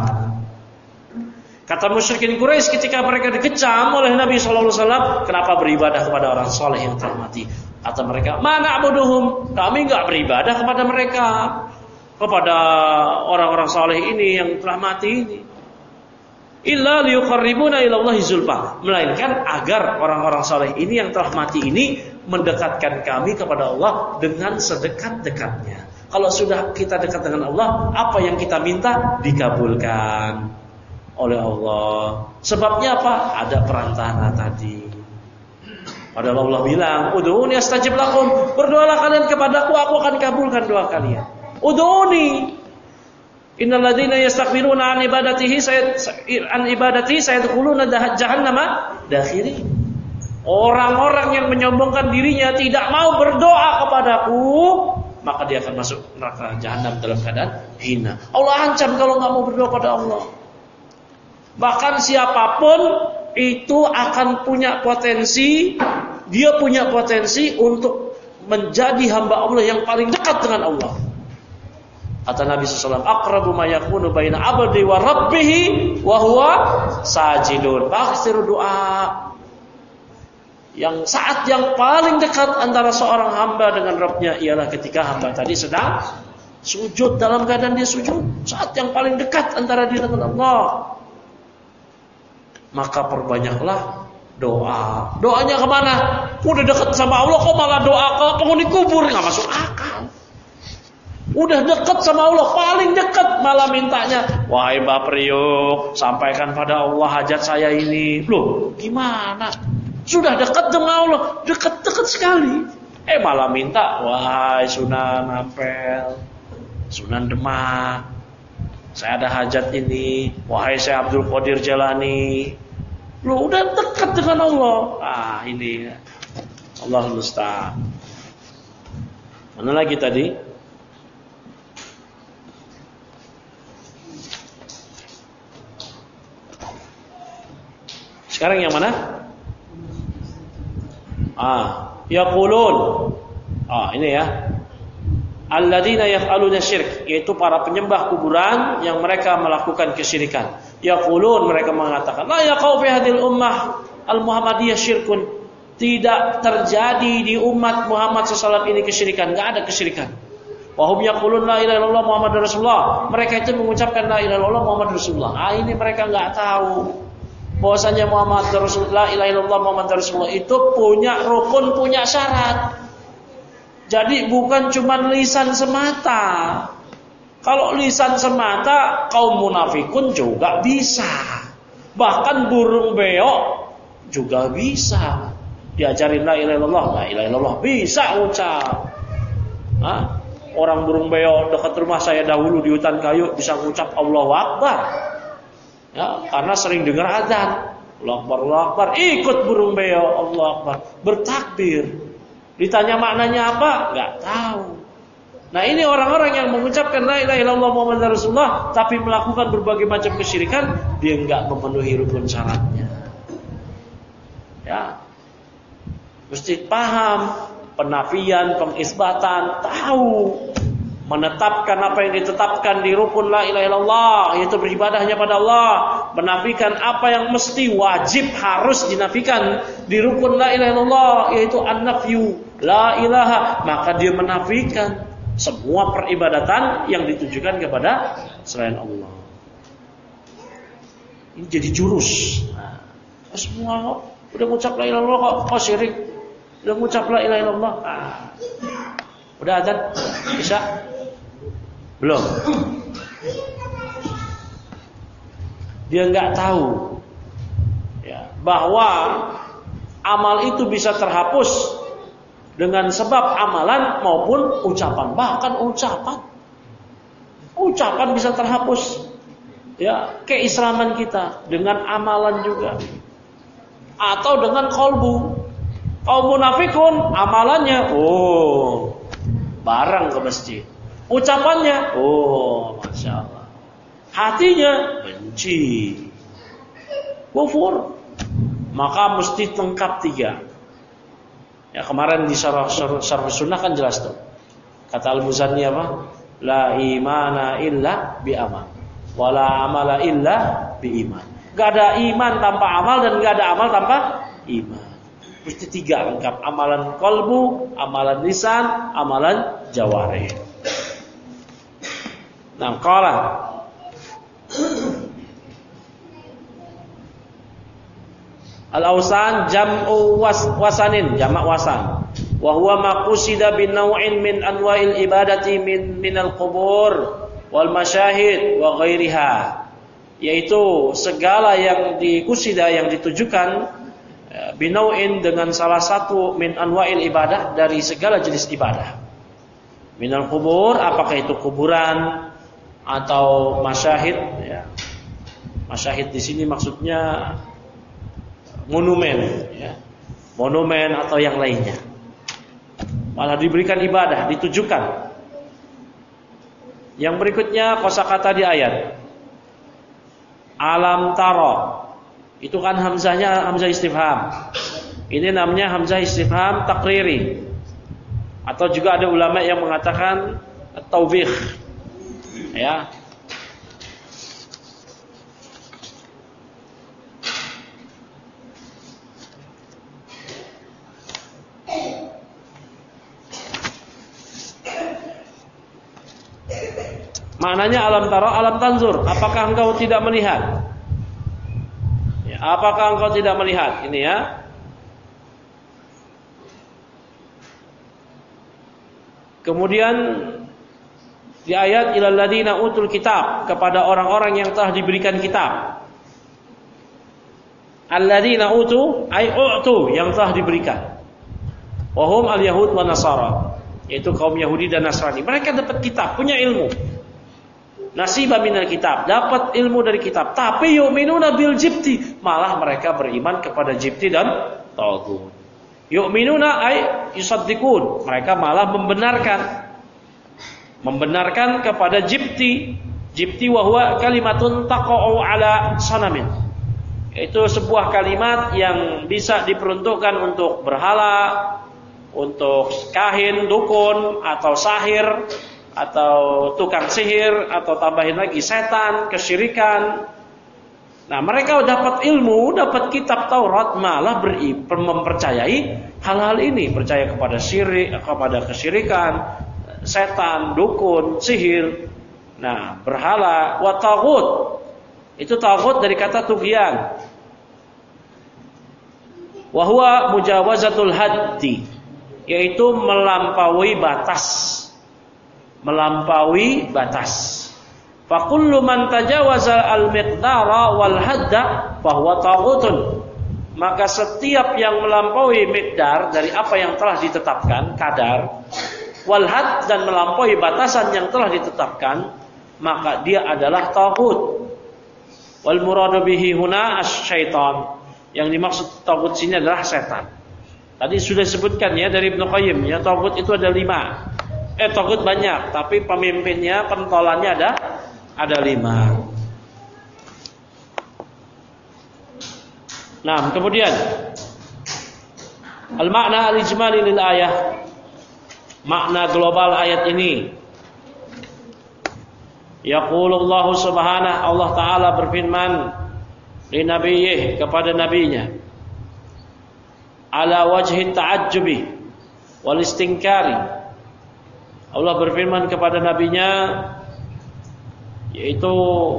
Kata musyrikin Quraisy ketika mereka dikecam oleh Nabi SAW, kenapa beribadah kepada orang soleh yang telah mati? Kata mereka, mana abuduhum? Kami enggak beribadah kepada mereka, kepada orang-orang soleh ini yang telah mati ini. Illa liyuqarribuna ilallahi zulfa, melainkan agar orang-orang soleh ini yang telah mati ini mendekatkan kami kepada Allah dengan sedekat-dekatnya. Kalau sudah kita dekat dengan Allah, apa yang kita minta dikabulkan oleh Allah. Sebabnya apa? Ada perantara tadi. Padahal Allah bilang, ud'uni astajib lakum. Berdoalah kalian kepadaku, aku akan kabulkan doa kalian. Ud'uni. Innal ladzina yastakbiruna an ibadati sayadkhuluna jahannama dakhiri. Orang-orang yang menyombongkan dirinya tidak mau berdoa kepadaku, maka dia akan masuk neraka jahanam dalam keadaan hina. Allah ancam kalau enggak mau berdoa pada Allah. Bahkan siapapun itu akan punya potensi, dia punya potensi untuk menjadi hamba Allah yang paling dekat dengan Allah. Kata Nabi SAW, aqrabu ma yakunu baina abdi wa rabbih wa huwa sajidun. Faksiru doa. Yang saat yang paling dekat antara seorang hamba dengan Rabbnya ialah ketika hamba tadi sedang sujud, dalam keadaan dia sujud. Saat yang paling dekat antara dia dengan Allah. Maka perbanyaklah doa. Doanya kemana? Udah dekat sama Allah kok malah doa ke penghuni kubur, nggak masuk akal. Udah dekat sama Allah, paling dekat malah mintanya, wahai Mbak Priok, sampaikan pada Allah hajat saya ini. Loh, gimana? Sudah dekat sama Allah, dekat-dekat sekali. Malah minta, wahai Sunan Ampel, Sunan Demak, saya ada hajat ini. Wahai saya Abdul Qadir Jalani. Loh, udah dekat dengan Allah. Ini Allahul Musta'an. Mana lagi tadi? Sekarang yang mana? Yaqulun. Ini ya. Alladzina yaf'aluna syirk, yaitu para penyembah kuburan yang mereka melakukan kesyirikan. Yaqulun, mereka mengatakan, la yaqau fi hadhil ummah al-Muhammadiyah syirkun. Tidak terjadi di umat Muhammad SAW ini kesyirikan, enggak ada kesyirikan. Wa hum yaqulun la ilaha illallah Muhammadur Rasulullah. Mereka itu mengucapkan la ilaha illallah Muhammadur Rasulullah. Ini mereka enggak tahu bahwasanya Muhammad Rasulullah, la ilaha illallah Muhammad Rasulullah itu punya rukun, punya syarat. Jadi bukan cuma lisan semata. Kalau lisan semata, kaum munafikun juga bisa. Bahkan burung beo juga bisa. Diajarin la ilaha illallah, la ilaha illallah bisa ucap. Orang burung beo dekat rumah saya dahulu di hutan kayu bisa ngucap Allahu Akbar. Ya, karena sering dengar azan, Allahu Akbar, Allahu Akbar, ikut burung beo, Allahu Akbar, bertakbir. Ditanya maknanya apa? Enggak tahu. Nah, ini orang-orang yang mengucapkan la ilaha illallah Muhammadur Rasulullah tapi melakukan berbagai macam kesyirikan, dia enggak memenuhi rukun syaratnya. Ya. Mesti paham penafian, pengisbatan, tahu menetapkan apa yang ditetapkan di rukun la ilaha illallah, yaitu beribadahnya pada Allah, menafikan apa yang mesti wajib harus dinafikan di rukun la ilaha illallah, yaitu an-nafyu la ilaha, maka dia menafikan semua peribadatan yang ditujukan kepada selain Allah. Ini jadi jurus. Semua udah ngucap la ilaha illallah kok syirik, udah ngucap la ilaha illallah. Udah azan bisa? Belum. Dia nggak tahu ya, bahwa amal itu bisa terhapus dengan sebab amalan maupun ucapan. Bahkan ucapan bisa terhapus. Ya, keislaman kita dengan amalan juga. Atau dengan qalbu. Kaum munafikun amalannya bareng ke masjid. Ucapannya, Masya Allah. Hatinya benci, kufur. Maka mesti lengkap 3. Ya, kemarin di syarah sunnah kan jelas tuh. Kata Al-Muzanni apa? La imana illa bi amal, wala amala illa bi iman. Gak ada iman tanpa amal dan gak ada amal tanpa iman. Mesti 3 lengkap. Amalan qalbu, amalan lisan, amalan jawarih. Nah, qala al-awsan jam'u wasanin, jamak wasan. Wa huwa maqusida bin naw'in min anwa'il ibadati min al-qubur wal masyahid wa ghairiha. Yaitu segala yang dikusida, yang ditujukan binau'in dengan salah satu min anwa'il ibadah, dari segala jenis ibadah. Minal kubur, apakah itu kuburan atau masyahid ya. Masyahid di sini maksudnya monumen ya. Monumen atau yang lainnya. Malah diberikan ibadah, ditujukan. Yang berikutnya kosakata di ayat. Alam taro. Itu kan hamzahnya hamzah istifham. Ini namanya hamzah istifham takriri. Atau juga ada ulama yang mengatakan at-tawbih. Ya. Maknanya alam tara, alam tanzur. Apakah engkau tidak melihat? Ya, apakah engkau tidak melihat? Ini ya. Kemudian di ayat ilal ladina utul kitab, kepada orang-orang yang telah diberikan kitab. Alladzina utu ay u'tu, yang telah diberikan. Wahum al-yahud wa nasara, yaitu kaum Yahudi dan Nasrani. Mereka dapat kitab, punya ilmu. Nasibah minal kitab, dapat ilmu dari kitab. Tapi yu'minuna bil jibti, malah mereka beriman kepada jibti dan taghut. Yu'minuna ay yusaddiqun, mereka malah membenarkan kepada jibti. Jibti wa huwa kalimatun taqa'u ala sanamin, itu sebuah kalimat yang bisa diperuntukkan untuk berhala, untuk kahin, dukun, atau sahir, atau tukang sihir, atau tambahin lagi setan, kesyirikan. Nah, mereka dapat ilmu, dapat kitab Taurat, malah mempercayai hal-hal ini, percaya kepada syirik, kepada kesyirikan, setan, dukun, sihir. Nah, berhala, wa taghut. Itu taghut dari kata tughyan. Wa huwa mujawazatul haddi, yaitu melampaui batas. Melampaui batas. Fa kullu man tajawaza al-miqdara wal hadda fa huwa taghutun. Maka setiap yang melampaui miqdar dari apa yang telah ditetapkan, kadar, wal had, dan melampaui batasan yang telah ditetapkan, maka dia adalah taghut. Wal muradu bihi huna asy-syaitan. Yang dimaksud taghut sini adalah setan. Tadi sudah disebutkan ya dari Ibnu Qayyim ya, taghut itu ada 5. Taghut banyak, tapi pemimpinnya, pentolannya ada 5. Nah, kemudian al-makna al-ijmali lil ayah. Makna global ayat ini. Yaqulullahu subhanahu, Allah Ta'ala berfirman li nabiyyih, kepada nabinya, ala wajhi ta'ajjubi wal istinkari. Allah berfirman kepada nabinya, yaitu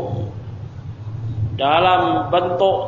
dalam bentuk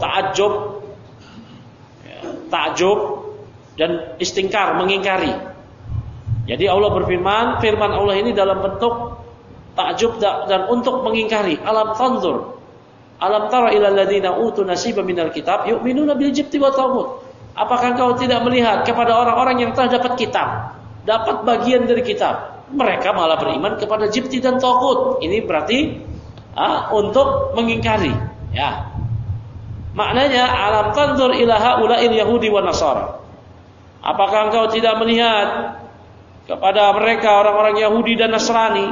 takjub dan istingkar, mengingkari. Jadi Allah berfirman, firman Allah ini dalam bentuk takjub dan untuk mengingkari. Alam tanzur, alam tara ilal ladzina utu nasiban minal kitab yu'minuna bil jibti wa taghut. Apakah engkau tidak melihat kepada orang-orang yang telah dapat kitab, dapat bagian dari kitab, mereka malah beriman kepada jibti dan taghut. Ini berarti untuk mengingkari, ya. Maknanya alam tanzur ila haula'il yahudi wa nasara. Apakah engkau tidak melihat kepada mereka orang-orang Yahudi dan Nasrani,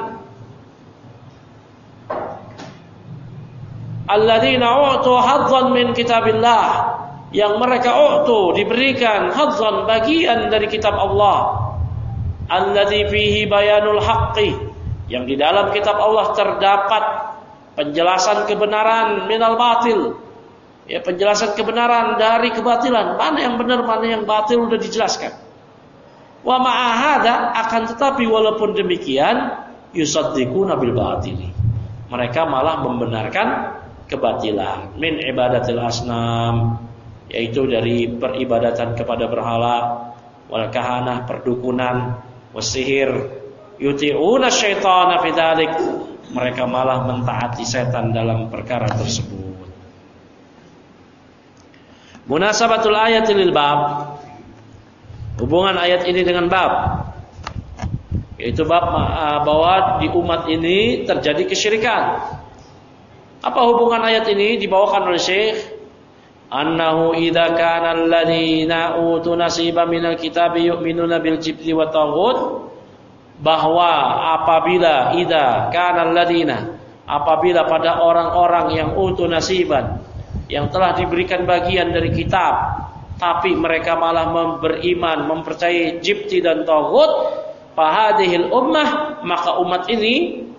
alladzina u'tu hadzan min kitabillah, yang mereka diberikan hadzan, bagian dari kitab Allah, alladzi fihi bayanul haqqi, yang di dalam kitab Allah terdapat penjelasan kebenaran minal batil, ya, penjelasan kebenaran dari kebatilan, mana yang benar, mana yang batil sudah dijelaskan. Wa ma'ahada, akan tetapi walaupun demikian, yusaddiquna bil batili, mereka malah membenarkan kebatilan. Min ibadatil asnam, yaitu dari peribadatan kepada berhala, wal kahanah, perdukunan, wasihir, yuti'una syaitana fi dzalik, mereka malah mentaati setan dalam perkara tersebut. Munasabatul ayati lil bab, hubungan ayat ini dengan bab, yaitu bab bahwa di umat ini terjadi kesyirikan. Apa hubungan ayat ini? Dibawakan oleh Syekh, annahu idza kana alladziina utu nasiban minal kitabi yu'minuna bil jibti wa taghut, bahwa apabila idza kana alladziina, apabila pada orang-orang yang utu nasiban, yang telah diberikan bagian dari kitab, tapi mereka malah beriman, mempercayai jibti dan taghut, fahadhil ummah, maka umat ini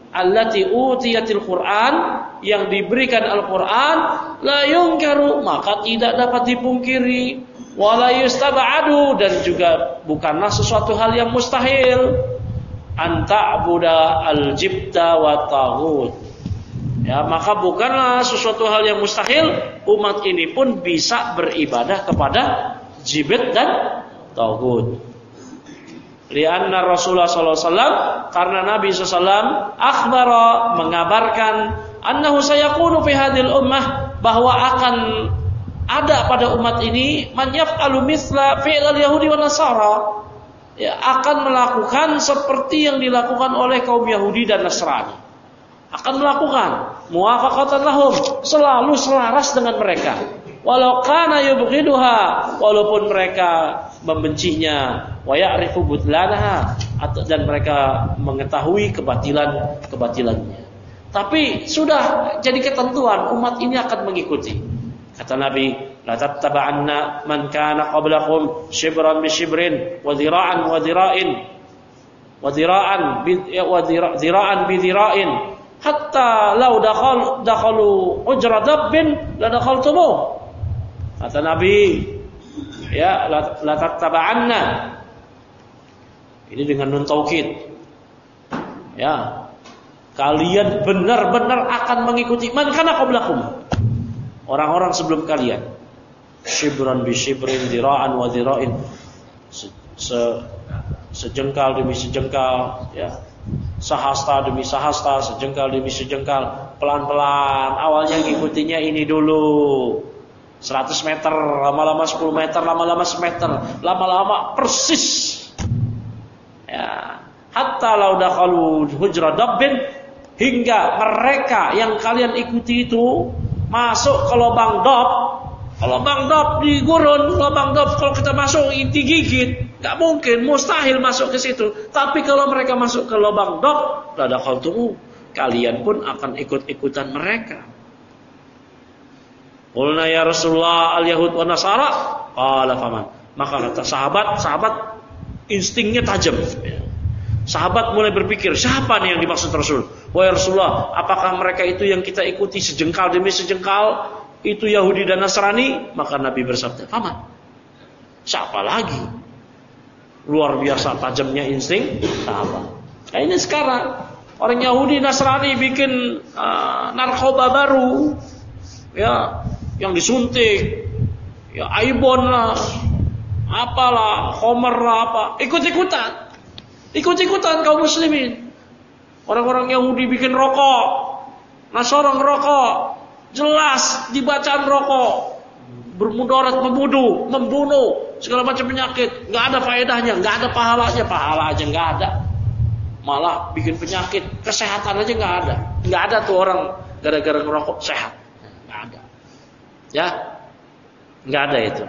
allati utiyatil Qur'an, yang diberikan Al-Qur'an, la yunkaru, maka tidak dapat dipungkiri, wala yustaba'adu, dan juga bukanlah sesuatu hal yang mustahil, anta'buda al-jibta wa taghut. Ya, maka bukanlah sesuatu hal yang mustahil umat ini pun bisa beribadah kepada jibt dan taghut. Lianna Rasulullah sallallahu alaihi wasallam, karena Nabi sallallahu alaihi wasallam akhbara, mengabarkan, annahu sayakunu fi hadhil ummah, bahwa akan ada pada umat ini man yaf'alu mithla fi'lal yahudi wan nasara, ya, akan melakukan seperti yang dilakukan oleh kaum Yahudi dan Nasrani. Akan melakukan muwafaqatan lahum, selalu selaras dengan mereka. Walau kana yubghiduha, walaupun mereka membencinya, wa ya'rifu butlanaha, dan mereka mengetahui kebatilannya. Tapi sudah jadi ketentuan, umat ini akan mengikuti. Kata Nabi, la tattaba'anna man kana qablakum shibran bi shibrin wa dhira'an wa dhira'in wa dhira'an bi dhira'in, hatta law dakhalu ujra dabbin la dakhaltumuh. Kata Nabi, ya, la tattaba'anna, ini dengan nun taukid, ya, kalian benar-benar akan mengikuti man kana qablakum, orang-orang sebelum kalian, shibran bi shibrin, dhira'an wa dhira'in, sejengkal demi sejengkal, ya, sahasta demi sahasta, sejengkal demi sejengkal, pelan-pelan. Awalnya ngikutinya ini dulu 100 meter, lama-lama 10 meter, lama-lama semeter, lama-lama persis. Ya, hatta law dakhalu hujra dabbin, hingga mereka yang kalian ikuti itu masuk ke lubang dab. Lubang dab di gurun, lubang dab kalau kita masuk digigit, enggak mungkin, mustahil masuk ke situ. Tapi kalau mereka masuk ke lubang dab, la dakhaltumu, kalian pun akan ikut-ikutan mereka. Qulna ya Rasulullah al-yahud wa nasara, qala faman. Maka kata sahabat instingnya tajam. Sahabat mulai berpikir, siapa nih yang dimaksud Rasul? Wahai Rasulullah, apakah mereka itu yang kita ikuti sejengkal demi sejengkal, itu Yahudi dan Nasrani? Maka Nabi bersabda, faman, siapa lagi? Luar biasa tajamnya insting sahabat. Nah, ini sekarang orang Yahudi Nasrani bikin narkoba baru, ya, yang disuntik, ya, Aibon lah, apalah, Homer lah, apa, ikut-ikutan kaum muslimin. Orang-orang Yahudi bikin rokok, Nasara ngerokok, jelas dibacaan rokok, bermudarat, membunuh, segala macam penyakit, nggak ada faedahnya, nggak ada pahala aja nggak ada, malah bikin penyakit, kesehatan aja nggak ada tuh orang gara-gara ngerokok sehat, nggak ada. Ya, nggak ada itu.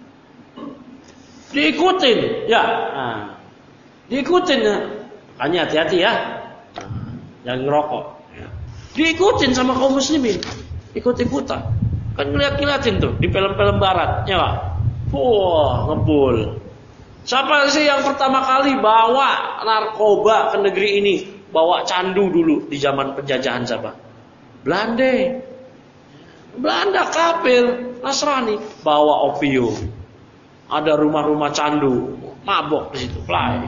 Diikutin, ya, diikutin ya. Hanya hati-hati ya, jangan ngerokok. Ya. Diikutin sama kaum muslimin, ikut-ikutan. Kan ngeliat-ngeliatin tuh di film-film barat, ya Pak. Wah, ngebul. Siapa sih yang pertama kali bawa narkoba ke negeri ini? Bawa candu dulu di zaman penjajahan siapa? Belanda kafir, Nasrani, bawa opium. Ada rumah-rumah candu, mabok di situ, play.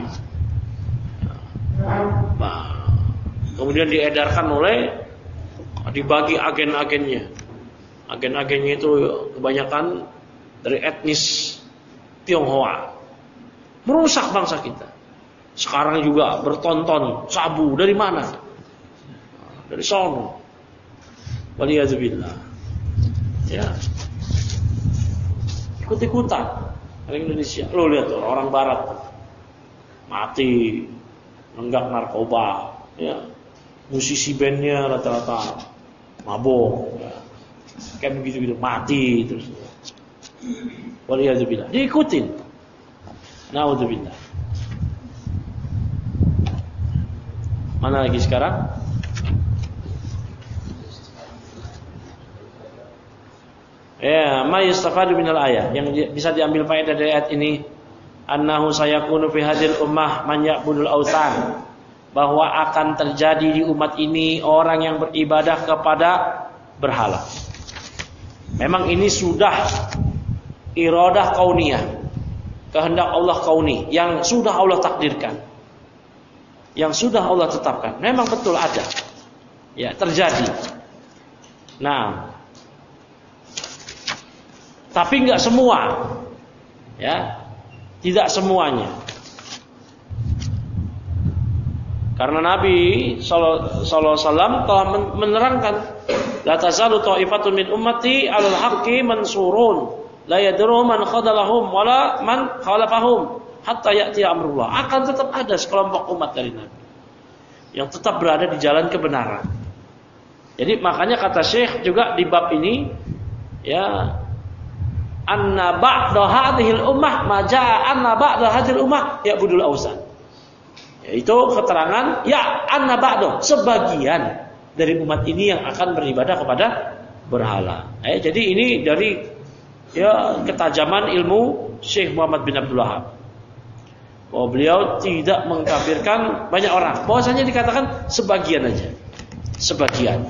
Nah, kemudian diedarkan dibagi agen-agennya. Agen-agennya itu kebanyakan dari etnis Tionghoa. Merusak bangsa kita. Sekarang juga bertonton sabu dari mana? Dari sono. Waliyadzubillah. Ya, ikut-ikutan orang Indonesia. Lo lihat tuh, orang Barat mati nenggak narkoba, ya, musisi bandnya rata-rata mabok, ya. Kayak begitu mati terus. Waliyadzubillah, diikutin. Naudzubillah. Mana lagi sekarang? Ya, ma yustafadu minal ayat, yang bisa diambil faedah dari ayat ini, annahu sayakunu fi hadhil ummah man ya'budul awthan, bahwa akan terjadi di umat ini orang yang beribadah kepada berhala. Memang ini sudah iradah kauniyah, kehendak Allah kauni yang sudah Allah takdirkan, yang sudah Allah tetapkan. Memang betul ada, ya terjadi. Nah, tapi nggak semua, ya, tidak semuanya. Karena Nabi sallallahu alaihi wasallam telah menerangkan, la tazalu ta'ifatun min ummati 'alal haqqi mansurun, la yadurruhum man khadalahum wala man khalafahum hatta ya'ti amrullah. Akan tetap ada sekelompok umat dari Nabi yang tetap berada di jalan kebenaran. Jadi makanya kata Syekh juga di bab ini, ya, anna ba'da hadhil ummah ma ja'a anna ba'da hadhil ummah ya'budul awsan. Yaitu keterangan ya anna ba'da, sebagian dari umat ini yang akan beribadah kepada berhala. Jadi ini dari, ya, ketajaman ilmu Syekh Muhammad bin Abdul Wahab. Bahwa beliau tidak mengkafirkan banyak orang. Bahwasanya dikatakan sebagian aja. Sebagian.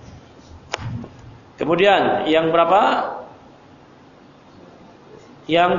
Kemudian yang berapa? Yang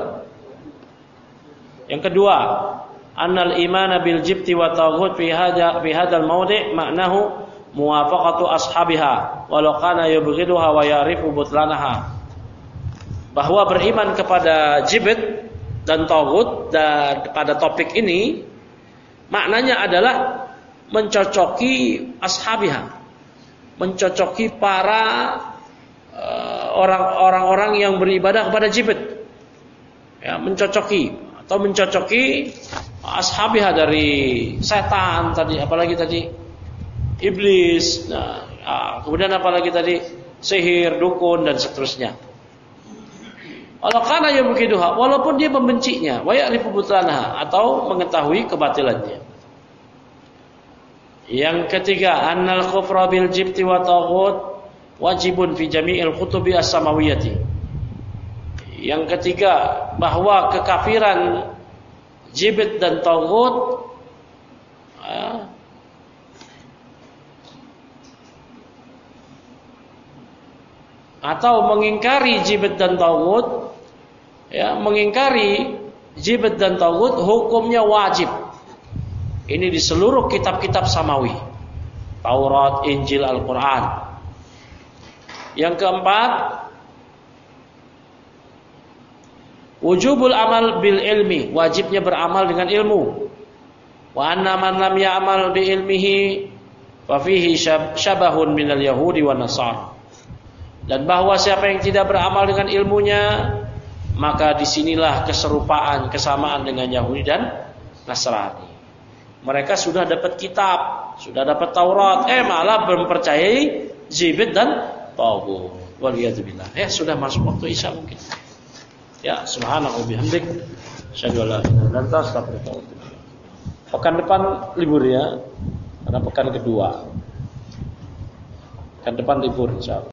kedua, annal imana bil jibti wa taghut fi hadzal mawdi' ma'nahu muwafaqatu ashabiha walau kana yubghiduha wa ya'rifu butlanaha. Bahwa beriman kepada jibit dan taghut dan pada topik ini maknanya adalah mencocoki ashabiha, mencocoki para orang-orang yang beribadah kepada jibit, ya, mencocoki atau mencocoki ashabiha dari setan tadi, apalagi tadi iblis, kemudian apalagi tadi sihir, dukun dan seterusnya. Alakana yang begitu, walaupun dia membencinya, wa ya'rifu butlanaha, atau mengetahui kebatilannya. Yang ketiga, annal kufra bil jibti wa taghut wajibun fi jami'il kutubi as-samawiyyati. Yang ketiga, bahwa kekafiran jibit dan taghut atau mengingkari jibit dan taghut, ya, mengingkari jibit dan taghut hukumnya wajib. Ini di seluruh kitab-kitab samawi, Taurat, Injil, Al-Quran. Yang keempat, wujubul amal bil ilmi, wajibnya beramal dengan ilmu. Wa anna man lam ya'mal bi ilmihi fa fihi syabahun minal yahudi wan nasara. Dan bahwa siapa yang tidak beramal dengan ilmunya, maka disinilah keserupaan, kesamaan dengan Yahudi dan Nasrani. Mereka sudah dapat kitab, sudah dapat Taurat, malah mempercayai jibit dan taghut. Waliyadzubillah. Ya, sudah masuk waktu Isya mungkin. Ya, subhanallahi bihamdik, asyhadu an la ilaha illa anta, astaghfiruka wa atubu ilaik. Pekan depan libur ya, karena pekan kedua. Pekan depan libur insyaallah.